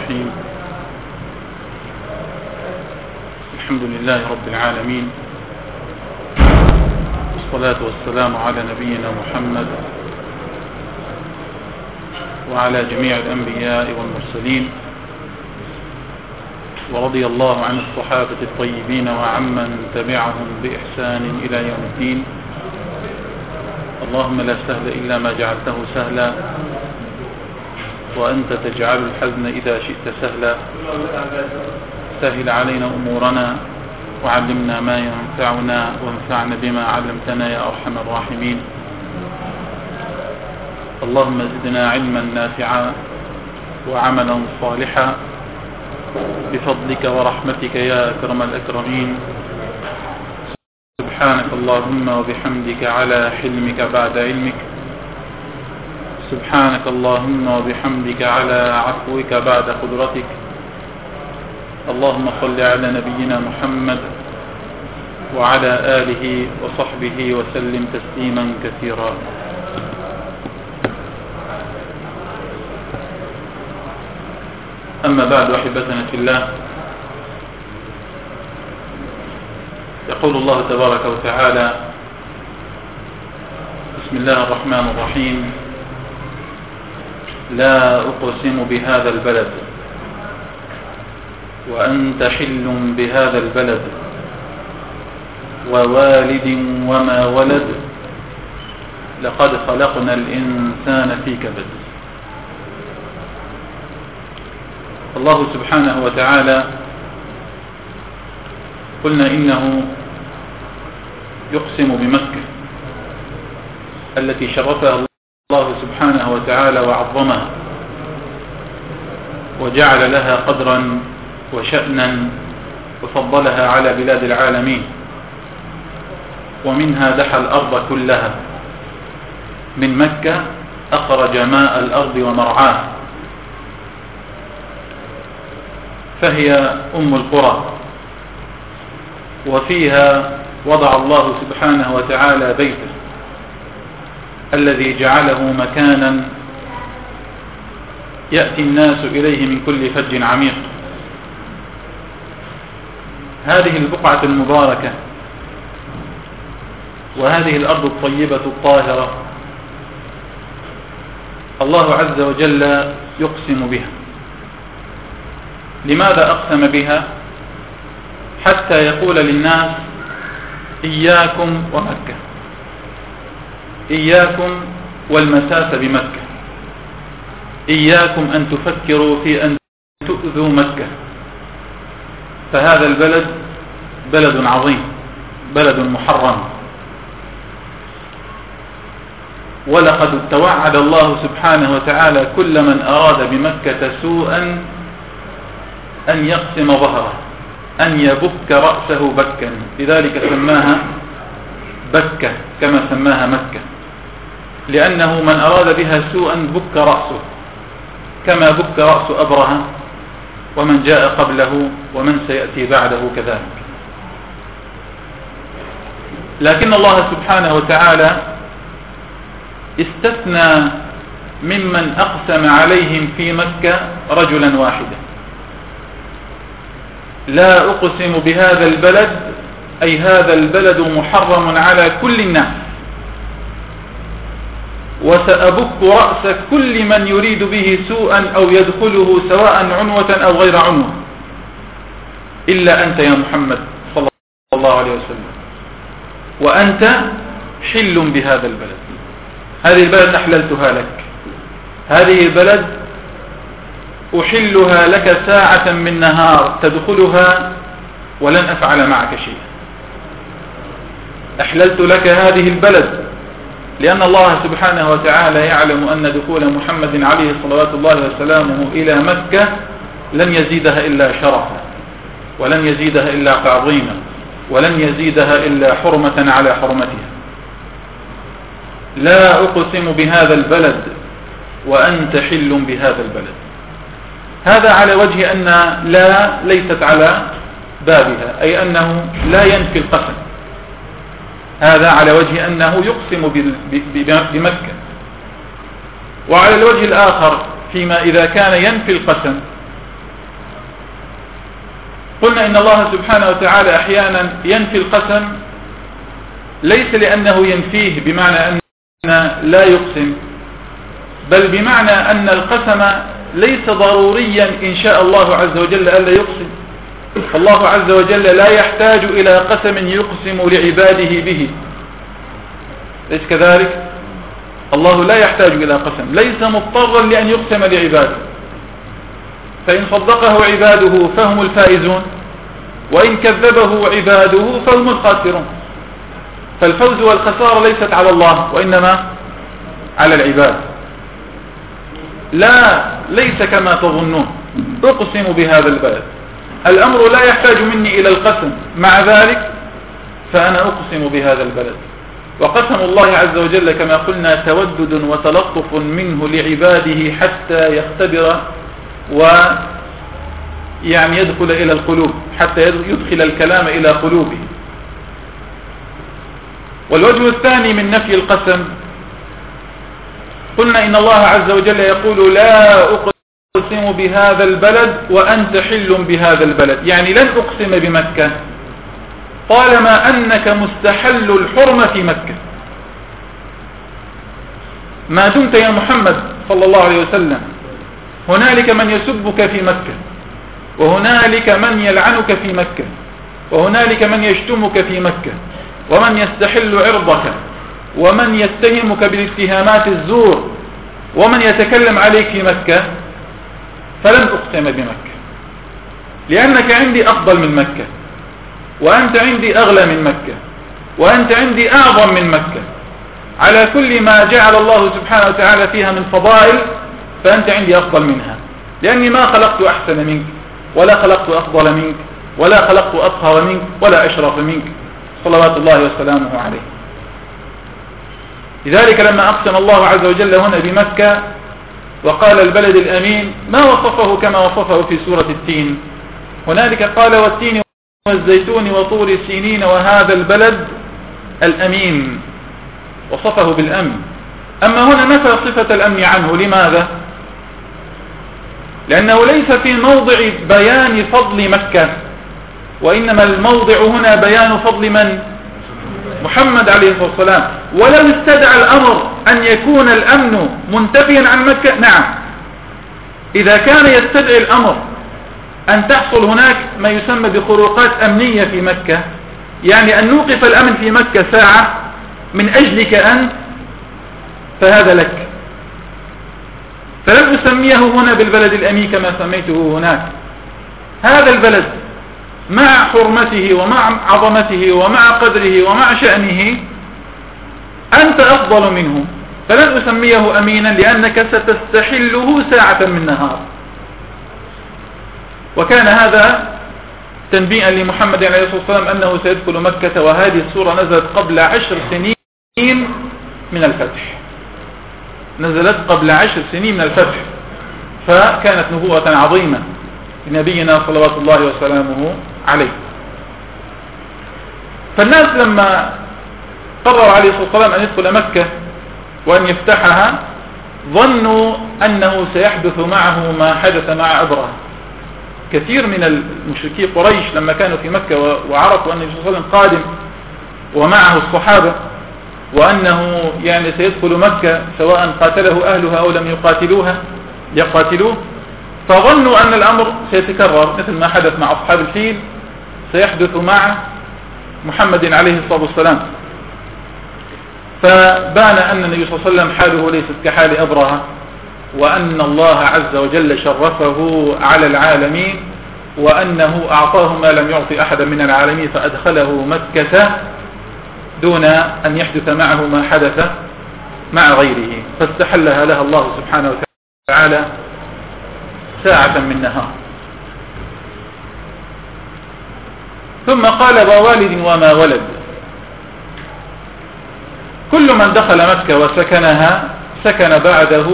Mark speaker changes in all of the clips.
Speaker 1: الرحيم. الحمد لله رب العالمين، والصلاة والسلام على نبينا محمد وعلى جميع الأنبياء والمرسلين، ورضي الله عن الصحابة الطيبين وعمن تبعهم بإحسان إلى يوم الدين. اللهم لا سهل إلا ما جعلته سهلا، وأنت تجعل الحزن إذا شئت سهلا. سهل علينا أمورنا وعلمنا ما ينفعنا وانفعنا بما علمتنا يا أرحم الراحمين. اللهم زدنا علما نافعا وعملا صالحا بفضلك ورحمتك يا أكرم الأكرمين. سبحانك اللهم وبحمدك على حلمك بعد علمك. سبحانك اللهم وبحمدك على عفوك بعد قدرتك. اللهم صل على نبينا محمد وعلى آله وصحبه وسلم تسليما كثيرا. أما بعد، أحبتنا في الله، يقول الله تبارك وتعالى: بسم الله الرحمن الرحيم: لا أقسم بهذا البلد وأنت حل بهذا البلد ووالد وما ولد لقد خلقنا الإنسان في كبد. الله سبحانه وتعالى قلنا إنه يقسم بمكة التي شرفها الله سبحانه وتعالى وعظمها وجعل لها قدرا وشأنا وفضلها على بلاد العالمين، ومنها دحى الأرض كلها. من مكة أخرج ماء الأرض ومرعاه، فهي أم القرى، وفيها وضع الله سبحانه وتعالى بيته الذي جعله مكانا يأتي الناس إليه من كل فج عميق. هذه البقعة المباركة وهذه الأرض الطيبة الطاهرة الله عز وجل يقسم بها. لماذا أقسم بها؟ حتى يقول للناس: إياكم ومكة، إياكم والمساس بمكة، إياكم أن تفكروا في أن تؤذوا مكة، فهذا البلد بلد عظيم، بلد محرم. ولقد توعد الله سبحانه وتعالى كل من أراد بمكة سوءا أن يقسم ظهره، أن يبك رأسه بكا، لذلك سماها بكة كما سماها مكة، لأنه من أراد بها سوءا بك رأسه، كما بك رأس أبرهة ومن جاء قبله ومن سيأتي بعده كذلك. لكن الله سبحانه وتعالى استثنى ممن أقسم عليهم في مكة رجلا واحدا. لا أقسم بهذا البلد، أي هذا البلد محرم على كل الناس، وسأبك رأس كل من يريد به سوءا أو يدخله سواء عنوة أو غير عنوة، إلا أنت يا محمد صلى الله عليه وسلم، وأنت حل بهذا البلد. هذه البلد أحللتها لك، هذه البلد أحلها لك ساعة من نهار تدخلها ولن أفعل معك شيئا. أحللت لك هذه البلد لأن الله سبحانه وتعالى يعلم أن دخول محمد عليه صلوات الله وسلامه إلى مكة لن يزيدها إلا شرفا، ولن يزيدها إلا تعظيما، ولن يزيدها إلا حرمة على حرمتها. لا أقسم بهذا البلد وأنت حل بهذا البلد. هذا على وجه أن لا ليست على بابها، أي أنه لا ينفي القسم. هذا على وجه أنه يقسم بمكة. وعلى الوجه الآخر فيما إذا كان ينفي القسم قلنا إن الله سبحانه وتعالى أحيانا ينفي القسم ليس لأنه ينفيه بمعنى أن لا يقسم، بل بمعنى أن القسم ليس ضروريا إن شاء الله عز وجل ألا يقسم. فالله عز وجل لا يحتاج إلى قسم يقسم لعباده به، ليس كذلك؟ الله لا يحتاج إلى قسم، ليس مضطرا لأن يقسم لعباده، فإن صدقه عباده فهم الفائزون، وإن كذبه عباده فهم الخاسرون. فالفوز والخسارة ليست على الله وإنما على العباد. لا، ليس كما تظنون أقسم بهذا البلد، الأمر لا يحتاج مني إلى القسم، مع ذلك فأنا أقسم بهذا البلد. وقسم الله عز وجل كما قلنا تودد وتلطف منه لعباده حتى يختبر ويعني يدخل إلى القلوب، حتى يدخل الكلام إلى قلوبه. والوجه الثاني من نفي القسم، قلنا إن الله عز وجل يقول لا أقسم بهذا البلد وأنت حل بهذا البلد، يعني لن أقسم بمكة طالما أنك مستحل الحرمة في مكة. ما دمت يا محمد صلى الله عليه وسلم هنالك من يسبك في مكة، وهنالك من يلعنك في مكة، وهنالك من يشتمك في مكة، ومن يستحل عرضك، ومن يتهمك بالاتهامات الزور، ومن يتكلم عليك في مكة، فلن أقسم بمكة، لأنك عندي أفضل من مكة، وأنت عندي أغلى من مكة، وأنت عندي أعظم من مكة. على كل ما جعل الله سبحانه وتعالى فيها من فضائل فأنت عندي أفضل منها، لأني ما خلقت أحسن منك، ولا خلقت أفضل منك، ولا خلقت أطهر منك، ولا أشرف منك، صلوات الله وسلامه عليه. لذلك لما أقسم الله عز وجل هنا بمكة وقال البلد الأمين، ما وصفه كما وصفه في سورة التين. هنالك قال والتين والزيتون وطور سينين وهذا البلد الأمين، وصفه بالأمن. أما هنا نفى صفة الأمن عنه. لماذا؟ لأنه ليس في موضع بيان فضل مكة، وإنما الموضع هنا بيان فضل من؟ محمد عليه الصلاة والسلام. ولو استدعى الأمر أن يكون الأمن منتفيا عن مكة، نعم، إذا كان يستدعي الأمر أن تحصل هناك ما يسمى بخروقات أمنية في مكة، يعني أن نوقف الأمن في مكة ساعة من أجلك أنت، فهذا لك. فلن أسميه هنا بالبلد الأمين كما سميته هناك. هذا البلد مع حرمته ومع عظمته ومع قدره ومع شأنه أنت أفضل منه، فلن أسميه أمينا لأنك ستستحله ساعة من نهار. وكان هذا تنبيئا لمحمد عليه الصلاة والسلام أنه سيدخل مكة، وهذه السورة نزلت قبل 10 سنين من الفتح، نزلت قبل 10 سنين من الفتح، فكانت نبوة عظيمة لنبينا صلوات الله وسلامه عليه. فالناس لما قرر عليه الصلاة والسلام أن يدخل مكة وأن يفتحها ظنوا أنه سيحدث معه ما حدث مع أبرهة. كثير من المشركي قريش لما كانوا في مكة وعرفوا أن النبي صلى الله عليه وسلم قادم ومعه الصحابة، وأنه يعني سيدخل مكة سواء قاتله أهلها أو لم يقاتلوه، فظنوا أن الأمر سيتكرر مثل ما حدث مع أصحاب الفيل سيحدث مع محمد عليه الصلاة والسلام. فبان أن النبي صلى الله عليه وسلم حاله ليست كحال أبرهة، وأن الله عز وجل شرفه على العالمين، وأنه أعطاه ما لم يعطي أحدا من العالمين، فأدخله مكة دون أن يحدث معه ما حدث مع غيره، فاستحلها لها الله سبحانه وتعالى ساعة من نهار. ثم قال ووالد وما ولد. كل من دخل مكة وسكنها سكن بعده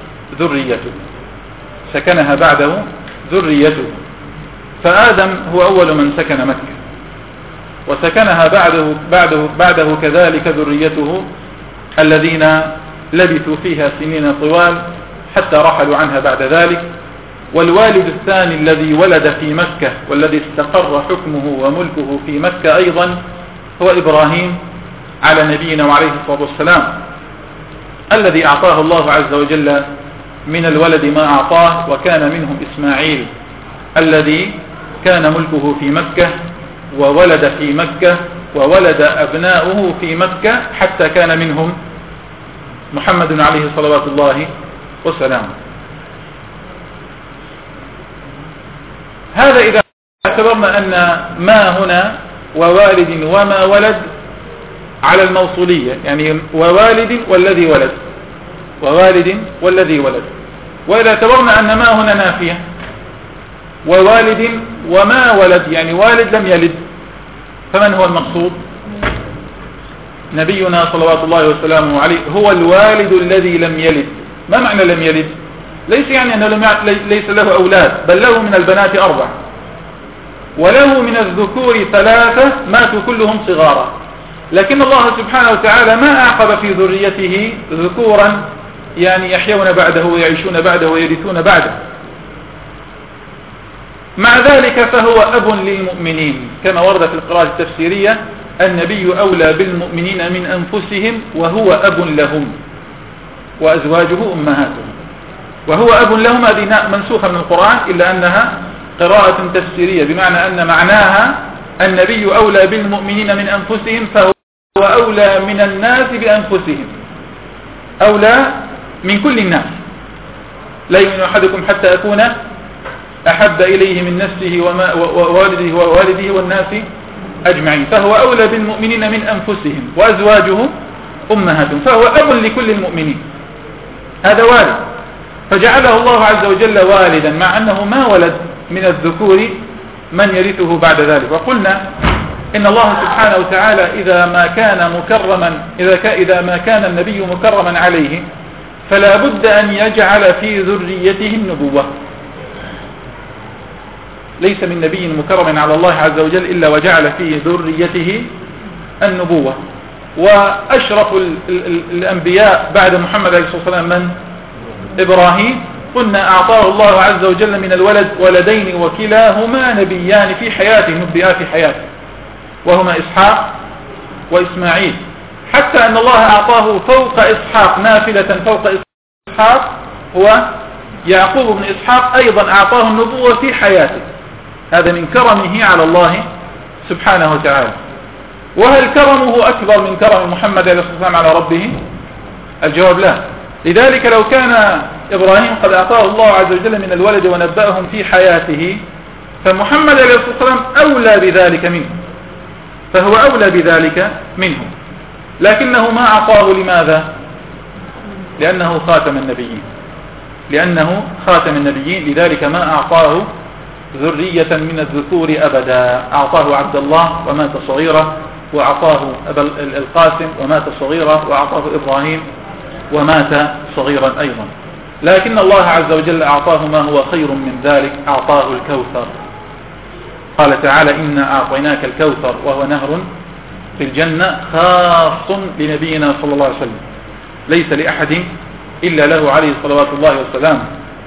Speaker 1: ذريته، فآدم هو أول من سكن مكة، وسكنها بعده كذلك ذريته الذين لبثوا فيها سنين طوال حتى رحلوا عنها بعد ذلك، والوالد الثاني الذي ولد في مكة والذي استقر حكمه وملكه في مكة أيضا هو إبراهيم على نبينا وعليه الصلاة والسلام، الذي أعطاه الله عز وجل من الولد ما أعطاه، وكان منهم إسماعيل الذي كان ملكه في مكة وولد في مكة وولد أبناؤه في مكة حتى كان منهم محمد عليه صلوات الله وسلامه. هذا إذا اعتبرنا أن ما هنا ووالد وما ولد على الموصولية، يعني ووالد والذي ولد، ووالد والذي ولد. وإذا اعتبرنا أن ما هنا نافية، ووالد وما ولد، يعني والد لم يلد، فمن هو المقصود؟ نبينا صلوات الله وسلامه عليه هو الوالد الذي لم يلد. ما معنى لم يلد؟ ليس يعني أنه ليس له أولاد، بل له من البنات 4، وله من الذكور 3 ماتوا كلهم صغارا، لكن الله سبحانه وتعالى ما أعقب في ذريته ذكورا يعني يحيون بعده ويعيشون بعده ويرثون بعده. مع ذلك فهو أب للمؤمنين، كما ورد في القراءة التفسيرية: النبي أولى بالمؤمنين من أنفسهم وهو أب لهم وأزواجه أمهاتهم. وهو أب لهم هذه منسوخة من القرآن، إلا أنها قراءة تفسيرية، بمعنى أن معناها النبي أولى بالمؤمنين من أنفسهم، فهو أولى من الناس بأنفسهم، أولى من كل الناس. لا يؤمن أحدكم حتى أكون أحب إليه من نفسه ووالده والناس أجمعين، فهو أولى بالمؤمنين من أنفسهم وأزواجه أمهاتهم، فهو أب لكل المؤمنين. هذا والد، فجعله الله عز وجل والدا، مع أنه ما ولد من الذكور من يرثه بعد ذلك. وقلنا إن الله سبحانه وتعالى إذا ما كان النبي مكرما عليه، فلا بد أن يجعل في ذريته النبوة. ليس من نبي مكرم على الله عز وجل إلا وجعل في ذريته النبوة. وأشرف الأنبياء بعد محمد عليه الصلاة والسلام من؟ إبراهيم. قلنا أعطاه الله عز وجل من الولد ولدين، وكلاهما نبيان في حياته، نبيا في حياته، وهما إسحاق وإسماعيل، حتى أن الله أعطاه فوق إسحاق نافلة فوق إسحاق، هو يعقوب بن إسحاق، أيضا أعطاه النبوة في حياته. هذا من كرمه على الله سبحانه وتعالى. وهل كرمه أكبر من كرم محمد عليه الصلاة والسلام على ربه؟ الجواب لا. لذلك لو كان إبراهيم قد أعطاه الله عز وجل من الولد ونبأهم في حياته، فمحمد عليه الصلاة والسلام أولى بذلك منه، فهو أولى بذلك منه، لكنه ما أعطاه. لماذا؟ لأنه خاتم النبيين، لأنه خاتم النبيين، لذلك ما أعطاه ذرية من الذكور أبدا. أعطاه عبد الله ومات صغيرا، وأعطاه القاسم ومات صغيرا، وأعطاه إبراهيم ومات صغيرا أيضا. لكن الله عز وجل أعطاه ما هو خير من ذلك، أعطاه الكوثر. قال تعالى: إنا أعطيناك الكوثر، وهو نهر في الجنة خاص لنبينا صلى الله عليه وسلم، ليس لأحد إلا له عليه صلوات الله والسلام.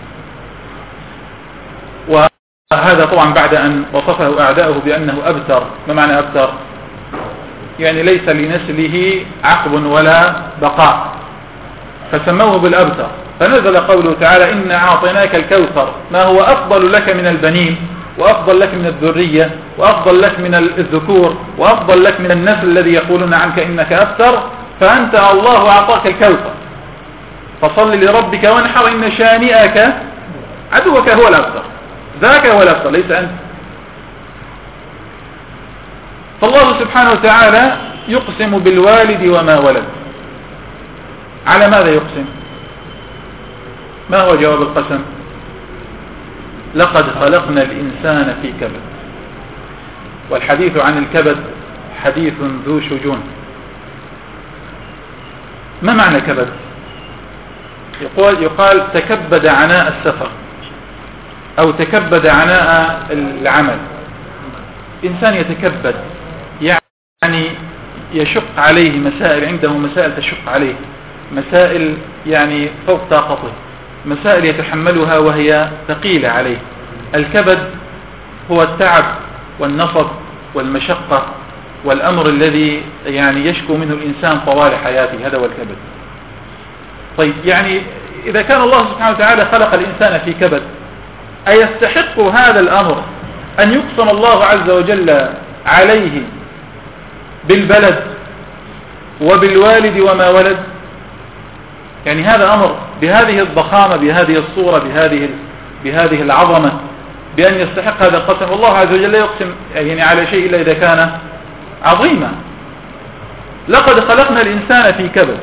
Speaker 1: وهذا طبعا بعد أن وصفه أعداؤه بأنه أبتر. ما معنى أبتر؟ يعني ليس لنسله عقب ولا بقاء، فسموه بالأبتر. فنزل قوله تعالى: إنا أعطيناك الكوثر، ما هو أفضل لك من البنين، وأفضل لك من الذرية، وأفضل لك من الذكور، وأفضل لك من النسل الذي يقولون عنك إنك أبتر، فأنت الله أعطاك الكوثر، فصل لربك وانحر إن شانئك عدوك هو الأبتر. ذاك هو الأبتر، ليس أنت. فالله سبحانه وتعالى يقسم بالوالد وما ولد. على ماذا يقسم؟ ما هو جواب القسم؟ لقد خلقنا الإنسان في كبد. والحديث عن الكبد حديث ذو شجون. ما معنى كبد؟ يقال تكبد عناء السفر، أو تكبد عناء العمل. إنسان يتكبد يعني يشق عليه مسائل، عنده مسائل تشق عليه، مسائل يعني فوق طاقته، مسائل يتحملها وهي ثقيلة عليه. الكبد هو التعب والنصب والمشقة والأمر الذي يعني يشكو منه الإنسان طوال حياته، هذا هو الكبد. طيب يعني إذا كان الله سبحانه وتعالى خلق الإنسان في كبد، أيستحق هذا الأمر أن يقسم الله عز وجل عليه بالبلد وبالوالد وما ولد؟ يعني هذا أمر بهذه الضخامة، بهذه الصورة، بهذه العظمة، بأن يستحق هذا القسم. والله عز وجل لا يقسم يعني على شيء إلا إذا كان عظيما. لقد خلقنا الإنسان في كبد.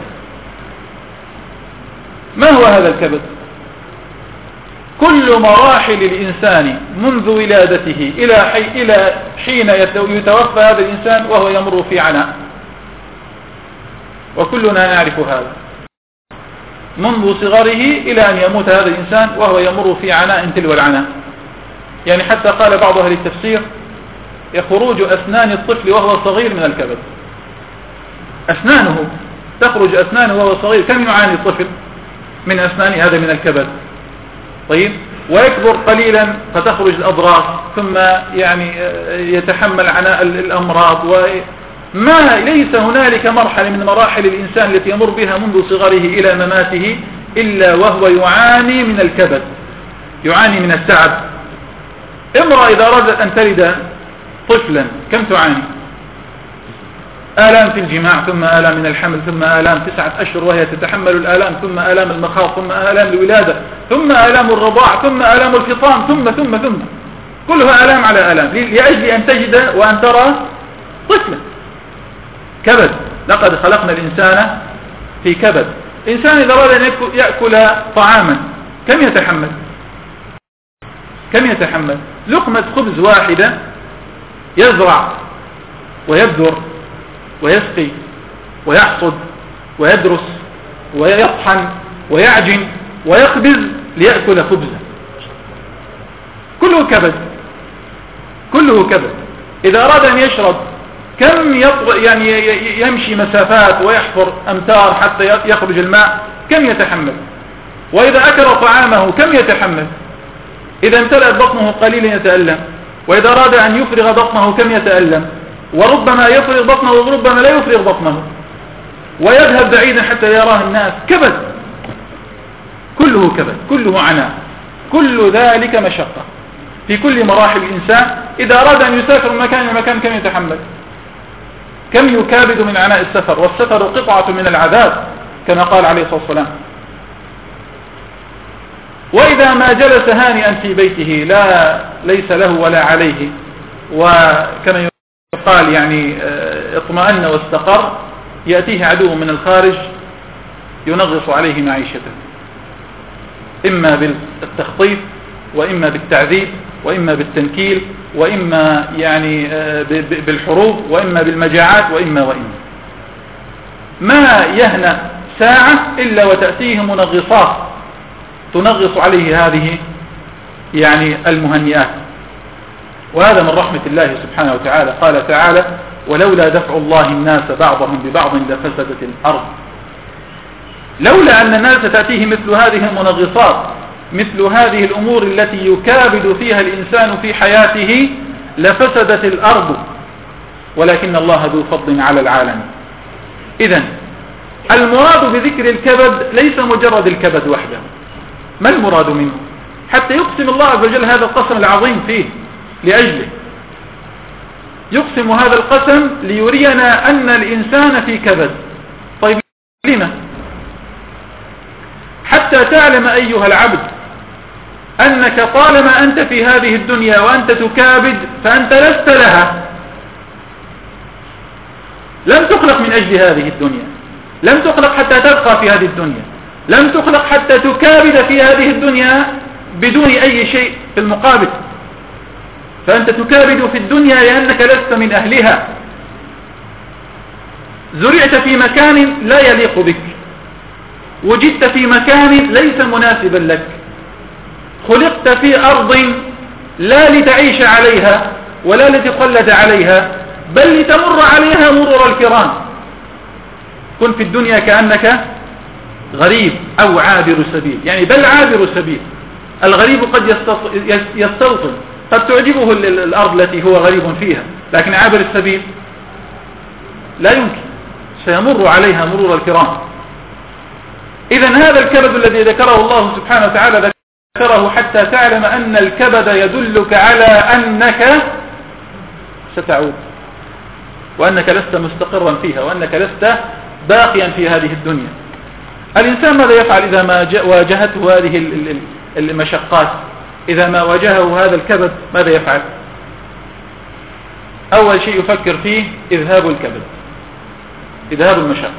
Speaker 1: ما هو هذا الكبد؟ كل مراحل الإنسان منذ ولادته إلى حين يتوفى هذا الإنسان وهو يمر في عناء، وكلنا نعرف هذا، منذ صغره إلى أن يموت هذا الإنسان وهو يمر في عناء تلو العناء. يعني حتى قال بعض أهل التفسير يخرج أسنان الطفل وهو صغير من الكبد. أسنانه تخرج أسنانه وهو صغير. كم يعاني الطفل من أسنان؟ هذا من الكبد. طيب، ويكبر قليلا فتخرج الأضراس، ثم يعني يتحمل عناء الأمراض، وما ليس هنالك مرحلة من مراحل الإنسان التي يمر بها منذ صغره إلى مماته إلا وهو يعاني من الكبد، يعاني من التعب. امرأة إذا أرادت أن تلد طفلا كم تعاني؟ آلام في الجماع، ثم آلام من الحمل، ثم آلام 9 أشهر وهي تتحمل الآلام، ثم آلام المخاض، ثم آلام الولادة، ثم آلام الرضاع، ثم آلام الفطام، ثم كلها آلام على آلام لأجل أن تجد وأن ترى طفلا. كبد. لقد خلقنا الإنسان في كبد. إنسان إذا أراد أن يأكل طعاما كم يتحمل؟ لقمة خبز واحدة يزرع ويبذر ويسقي ويحصد ويدرس ويطحن ويعجن ويخبز ليأكل خبزا. كله كبد. إذا أراد أن يشرب كم يعني يمشي مسافات ويحفر أمتار حتى يخرج الماء، كم يتحمل؟ وإذا أكل طعامه كم يتحمل؟ إذا امتلأت بطنه قليلا يتألم، وإذا أراد أن يفرغ بطنه كم يتألم؟ وربما يفرغ بطنه وربما لا يفرغ بطنه، ويذهب بعيدا حتى يراه الناس. كبد، كله كبد، كله عناء، كل ذلك مشقة في كل مراحل الإنسان. إذا أراد أن يسافر من مكان إلى مكان كم يتحمل؟ كم يكابد من عناء السفر؟ والسفر قطعة من العذاب كما قال عليه الصلاة والسلام. وإذا ما جلس هانئا في بيته ليس له ولا عليه، وكما يقال يعني اطمأن واستقر، يأتيه عدو من الخارج ينغص عليه معيشته، إما بالتخطيف، وإما بالتعذيب، وإما بالتنكيل، وإما يعني بالحروب، وإما بالمجاعات، وإما ما يهنأ ساعة إلا وتأتيه منغصات تنغص عليه هذه يعني المهنئات. وهذا من رحمة الله سبحانه وتعالى. قال تعالى: ولولا دفع الله الناس بعضهم ببعض لفسدت الأرض. لولا أن الناس تأتيه مثل هذه المنغصات، مثل هذه الأمور التي يكابد فيها الإنسان في حياته، لفسدت الأرض، ولكن الله ذو فضل على العالم. إذن المراد بذكر الكبد ليس مجرد الكبد وحده. ما المراد منه؟ حتى يقسم الله عز وجل هذا القسم العظيم فيه لأجله. يقسم هذا القسم ليرينا أن الإنسان في كبد. طيب لما؟ حتى تعلم أيها العبد أنك طالما أنت في هذه الدنيا وأنت تكابد فأنت لست لها. لم تخلق من أجل هذه الدنيا، لم تخلق حتى تبقى في هذه الدنيا، لم تخلق حتى تكابد في هذه الدنيا بدون أي شيء في المقابل. فأنت تكابد في الدنيا لأنك لست من أهلها. زرعت في مكان لا يليق بك، وجدت في مكان ليس مناسبا لك، خلقت في أرض لا لتعيش عليها ولا لتخلد عليها، بل لتمر عليها مرور الكرام. كن في الدنيا كأنك غريب أو عابر سبيل، يعني بل عابر سبيل. الغريب قد يستوطن، قد تعجبه الأرض التي هو غريب فيها، لكن عابر السبيل لا يمكن، سيمر عليها مرور الكرام. إذن هذا الكبد الذي ذكره الله سبحانه وتعالى ذكره حتى تعلم أن الكبد يدلك على أنك ستعود، وأنك لست مستقرا فيها، وأنك لست باقيا في هذه الدنيا. الإنسان ماذا يفعل إذا ما واجهته هذه المشقات؟ إذا ما واجهه هذا الكبد ماذا يفعل؟ أول شيء يفكر فيه إذهاب الكبد، إذهاب المشقة.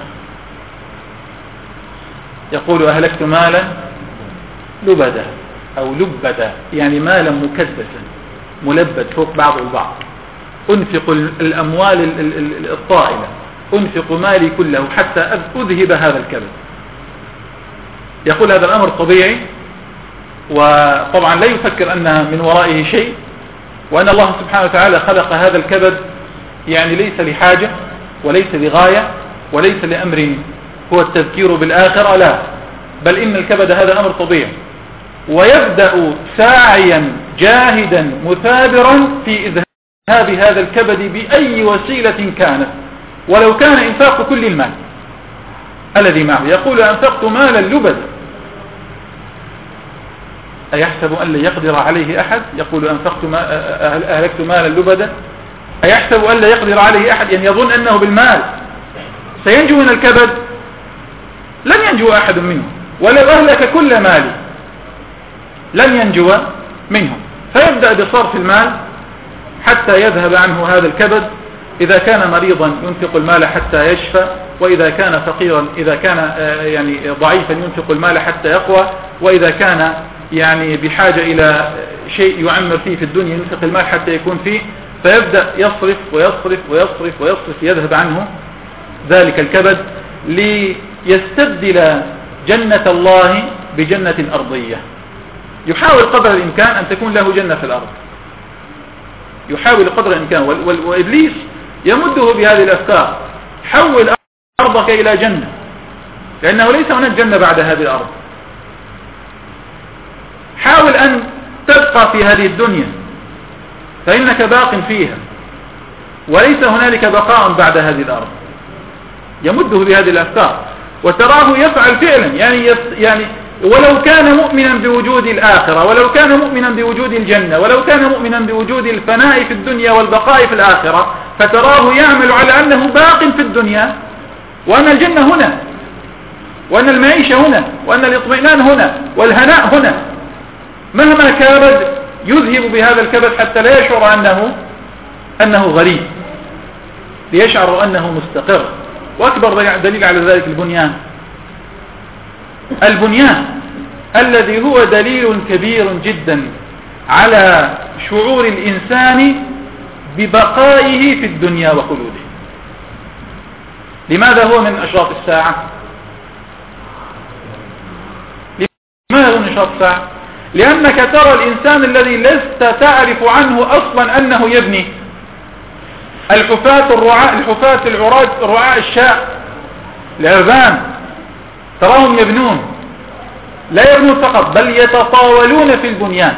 Speaker 1: يقول أهلكت مالا لبدا أو لبدا، يعني مالا مكدسا ملبد فوق بعض البعض. أنفق الأموال الطائلة، أنفق مالي كله حتى أذهب هذا الكبد. يقول هذا الأمر طبيعي، وطبعا لا يفكر أن من ورائه شيء، وأن الله سبحانه وتعالى خلق هذا الكبد يعني ليس لحاجة وليس لغاية وليس لأمر هو التذكير بالآخرة، لا، بل إن الكبد هذا أمر طبيعي، ويبدأ ساعيا جاهدا مثابرا في إذهاب هذا الكبد بأي وسيلة كانت، ولو كان إنفاق كل المال الذي معه. يقول أنفقت مالا لبدا، أيحسب أن لا يقدر عليه أحد؟ يقول أهلكت مالا لبدا، أيحسب أن لا يقدر عليه أحد؟ يعني يظن أنه بالمال سينجو من الكبد، لن ينجو أحد منه، ولو أهلك كل ماله لن ينجو منه. فيبدأ بصرف المال حتى يذهب عنه هذا الكبد. إذا كان مريضا ينفق المال حتى يشفى، وإذا كان فقيرا، إذا كان يعني ضعيفا ينفق المال حتى يقوى، وإذا كان يعني بحاجة إلى شيء يعمر فيه في الدنيا ينفق المال حتى يكون فيه. فيبدأ يصرف ويصرف ويصرف ويصرف، يذهب عنه ذلك الكبد ليستبدل جنة الله بجنة أرضية. يحاول قدر الإمكان أن تكون له جنة في الأرض، يحاول قدر الإمكان، وإبليس يمده بهذه الأفكار: حول أرضك إلى جنة، لأنه ليس هناك جنة بعد هذه الأرض. حاول أن تبقى في هذه الدنيا فإنك باق فيها، وليس هنالك بقاء بعد هذه الأرض. يمده بهذه الأفكار، وتراه يفعل فعلا، يعني ولو كان مؤمنا بوجود الآخرة، ولو كان مؤمنا بوجود الجنة، ولو كان مؤمنا بوجود الفناء في الدنيا والبقاء في الآخرة، فتراه يعمل على أنه باق في الدنيا، وأن الجنة هنا، وأن المعيشة هنا، وأن الاطمئنان هنا، والهناء هنا. مهما كابد يذهب بهذا الكبد حتى لا يشعر أنه غريب، ليشعر أنه مستقر. وأكبر دليل على ذلك البنيان الذي هو دليل كبير جدا على شعور الإنسان ببقائه في الدنيا وخلوده. لماذا هو من أشراط الساعة؟ لماذا هو من أشراط الساعة؟ لأنك ترى الإنسان الذي لست تعرف عنه أصلا أنه يبني. الحفاة العراة رعاء الشاء العربان تراهم يبنون، لا يبنون فقط بل يتطاولون في البنيان.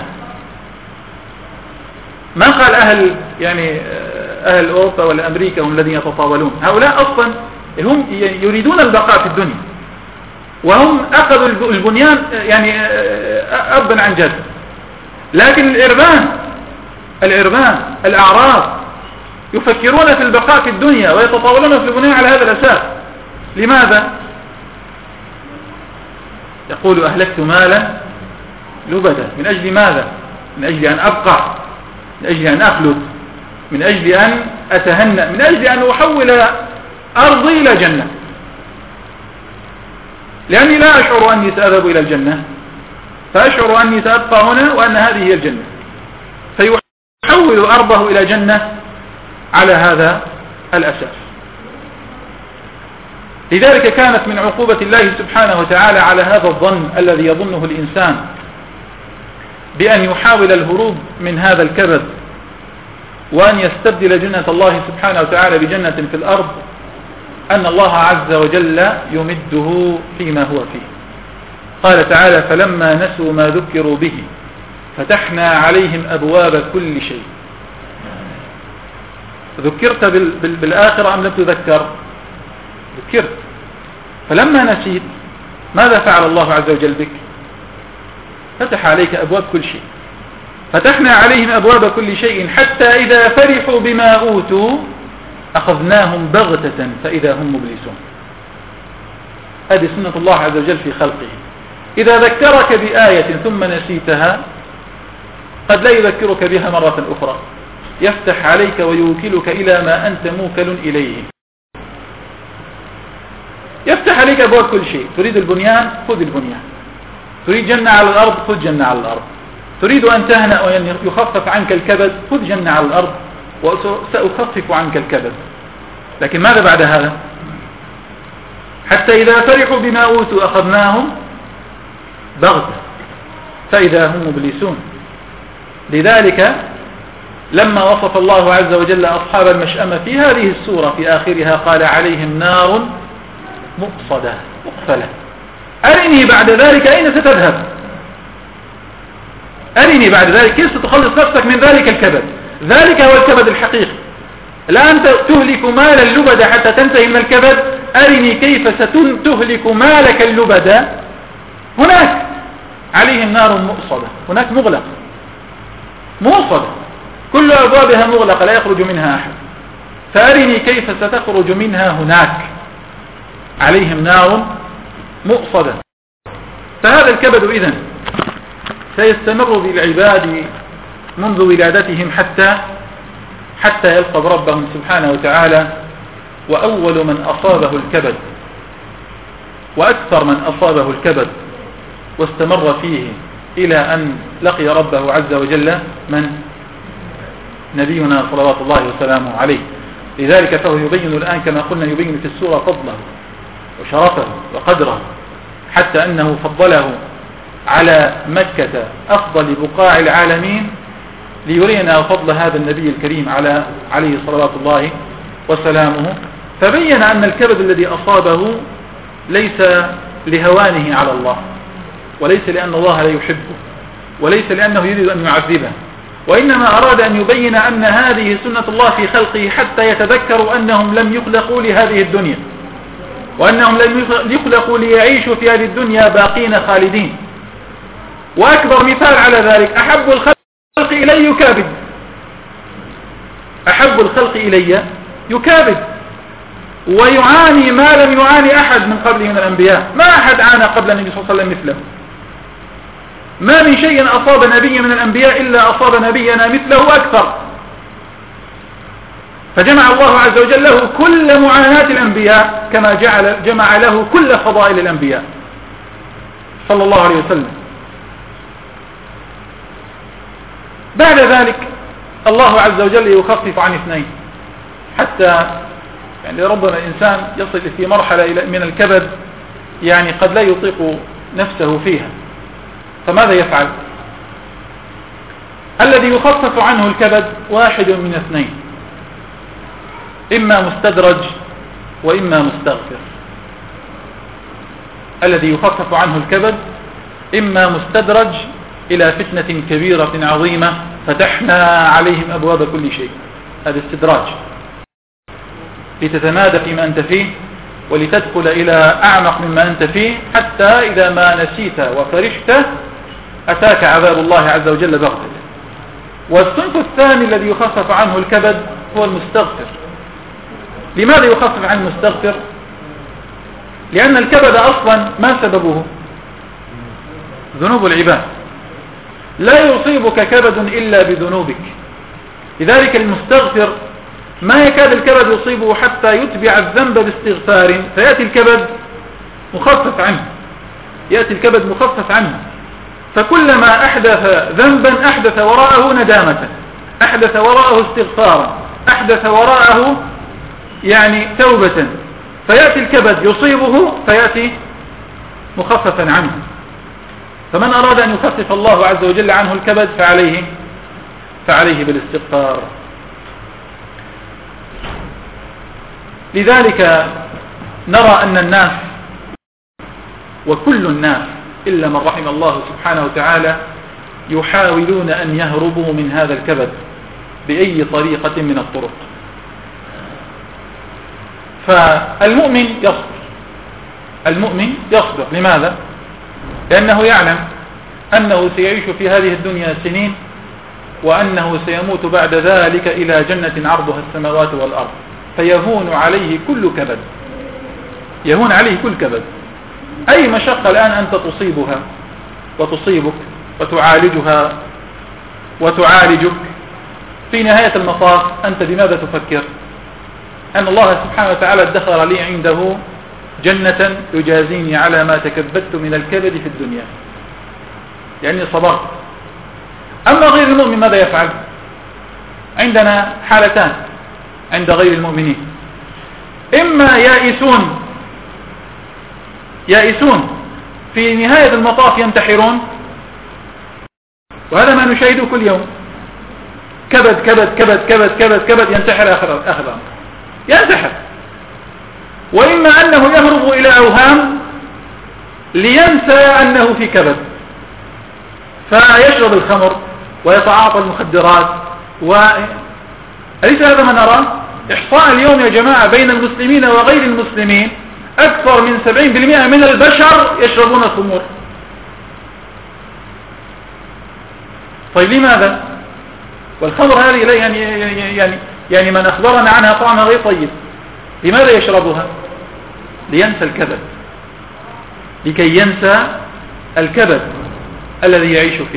Speaker 1: ما قال أهل أوروبا ولا أمريكا هم الذين يتطاولون، هؤلاء أصلا هم يريدون البقاء في الدنيا، وهم أخذوا البنيان يعني أبا عن جد. لكن العربان الأعراب يفكرون في البقاء في الدنيا ويتطاولون في البنيان على هذا الأساس. لماذا؟ يقول أهلكت مالا لبدا. من أجل ماذا؟ من أجل أن أبقى، من أجل أن أخلد، من أجل أن أتهنأ، من أجل أن أحول أرضي إلى جنة، لأني لا أشعر أني سأذهب إلى الجنة، فأشعر أني سأبقى هنا وأن هذه هي الجنة، فيحول أرضه إلى جنة على هذا الأساس. لذلك كانت من عقوبة الله سبحانه وتعالى على هذا الظن الذي يظنه الإنسان بأن يحاول الهروب من هذا الكبد وأن يستبدل جنة الله سبحانه وتعالى بجنة في الأرض، أن الله عز وجل يمده فيما هو فيه. قال تعالى: فلما نسوا ما ذكروا به فتحنا عليهم أبواب كل شيء. ذكرت بالآخرة أم لم تذكر؟ ذكرت. فلما نسيت ماذا فعل الله عز وجل بك؟ فتح عليك أبواب كل شيء. فتحنا عليهم أبواب كل شيء حتى إذا فرحوا بما أوتوا أخذناهم بغتة فإذا هم مبلسون. هذه سنة الله عز وجل في خلقه. إذا ذكرك بآية ثم نسيتها قد لا يذكرك بها مرة أخرى، يفتح عليك ويوكلك إلى ما أنت موكل إليه. يفتح عليك أبواب كل شيء. تريد البنيان خذ البنيان، تريد جنة على الأرض خذ جنة على الأرض، تريد أن تهنأ وأن يخفف عنك الكبد خذ جنة على الأرض وسأخفف عنك الكبد. لكن ماذا بعد هذا؟ حتى إذا فرحوا بما أوتوا أخذناهم بغتة فإذا هم مبلسون. لذلك لما وصف الله عز وجل أصحاب المشأمة في هذه السورة في آخرها قال: عليهم نار مؤصدة مقفلة. أرني بعد ذلك أين ستذهب؟ أرني بعد ذلك كيف ستخلص نفسك من ذلك الكبد. ذلك هو الكبد الحقيقي. لا أنت تهلك مال اللبد حتى تنتهي من الكبد. أرني كيف ستهلك مالك اللبد. هناك عليهم نار مؤصدة، هناك مغلق موصدة كل أبوابها مغلقة لا يخرج منها أحد. فأرني كيف ستخرج منها هناك. عليهم نار مؤصدة. فهذا الكبد إذن سيستمر بالعباد منذ ولادتهم حتى يلقى ربهم سبحانه وتعالى. وأول من أصابه الكبد وأكثر من أصابه الكبد واستمر فيه إلى أن لقي ربه عز وجل من نبينا صلوات الله وسلامه عليه. لذلك فهو يبين الآن كما قلنا يبين في السورة فضله وشرفه وقدره، حتى أنه فضله على مكة أفضل بقاع العالمين ليرينا فضل هذا النبي الكريم عليه صلوات الله وسلامه. فبين أن الكبد الذي أصابه ليس لهوانه على الله، وليس لأن الله لا يحبه، وليس لأنه يريد أن يعذبه، وإنما أراد أن يبين أن هذه سنة الله في خلقه حتى يتذكروا أنهم لم يخلقوا لهذه الدنيا، وأنهم لم يخلقوا ليعيشوا في هذه الدنيا باقين خالدين. وأكبر مثال على ذلك أحب الخلق إلي يكابد. أحب الخلق إلي يكابد ويعاني ما لم يعاني أحد من قبله من الأنبياء. ما أحد عانى قبل النبي صلى الله عليه وسلم مثله. ما من شيء أصاب نبي من الأنبياء إلا أصاب نبينا مثله أكثر. فجمع الله عز وجل له كل معاناة الأنبياء كما جمع له كل فضائل الأنبياء صلى الله عليه وسلم. بعد ذلك الله عز وجل يخفف عن اثنين، حتى يعني ربما الإنسان يصل في مرحلة من الكبد يعني قد لا يطيق نفسه فيها. فماذا يفعل؟ الذي يخفف عنه الكبد واحد من اثنين: إما مستدرج وإما مستغفر. الذي يخفف عنه الكبد إما مستدرج إلى فتنة كبيرة عظيمة فتحنا عليهم أبواب كل شيء، هذا استدراج لتتمادى فيما أنت فيه ولتدخل إلى أعمق مما أنت فيه، حتى إذا ما نسيت وفرشت أتاك عذاب الله عز وجل بغتة. والصنف الثاني الذي يخفف عنه الكبد هو المستغفر. لماذا يخفف عن المستغفر؟ لأن الكبد أصلا ما سببه؟ ذنوب العباد. لا يصيبك كبد إلا بذنوبك. لذلك المستغفر ما يكاد الكبد يصيبه حتى يتبع الذنب باستغفار، فيأتي الكبد مخفف عنه، يأتي الكبد مخفف عنه. فكلما أحدث ذنبا أحدث وراءه ندامة، أحدث وراءه استغفارا، أحدث وراءه يعني توبة، فيأتي الكبد يصيبه فيأتي مخففا عنه. فمن أراد أن يخفف الله عز وجل عنه الكبد فعليه بالاستغفار. لذلك نرى أن الناس وكل الناس إلا من رحم الله سبحانه وتعالى يحاولون أن يهربوا من هذا الكبد بأي طريقة من الطرق. فالمؤمن يصبر، المؤمن يصبر. لماذا؟ لأنه يعلم أنه سيعيش في هذه الدنيا سنين، وأنه سيموت بعد ذلك إلى جنة عرضها السماوات والأرض، فيهون عليه كل كبد، يهون عليه كل كبد. أي مشقة الآن أنت تصيبها وتصيبك وتعالجها وتعالجك، في نهاية المطاف أنت بماذا تفكر؟ أن الله سبحانه وتعالى ادخر لي عنده جنة يجازيني على ما تكبدت من الكبد في الدنيا، يعني صبرت. أما غير المؤمن ماذا يفعل؟ عندنا حالتان عند غير المؤمنين: إما يائسون في نهاية المطاف ينتحرون، وهذا ما نشاهده كل يوم، كبد كبد كبد كبد كبد كبد، ينتحر آخر ينتحر. وإما أنه يهرب إلى أوهام لينسى أنه في كبد، فيشرب الخمر ويتعاطى المخدرات. أليس هذا ما نرى؟ إحصاء اليوم يا جماعة بين المسلمين وغير المسلمين أكثر من 70% من البشر يشربون الخمور. طيب لماذا؟ والخمر هذه يعني من أخبرنا عنها طعمها غير طيب. لماذا يشربها؟ لينسى الكبد، لكي ينسى الكبد الذي يعيش فيه.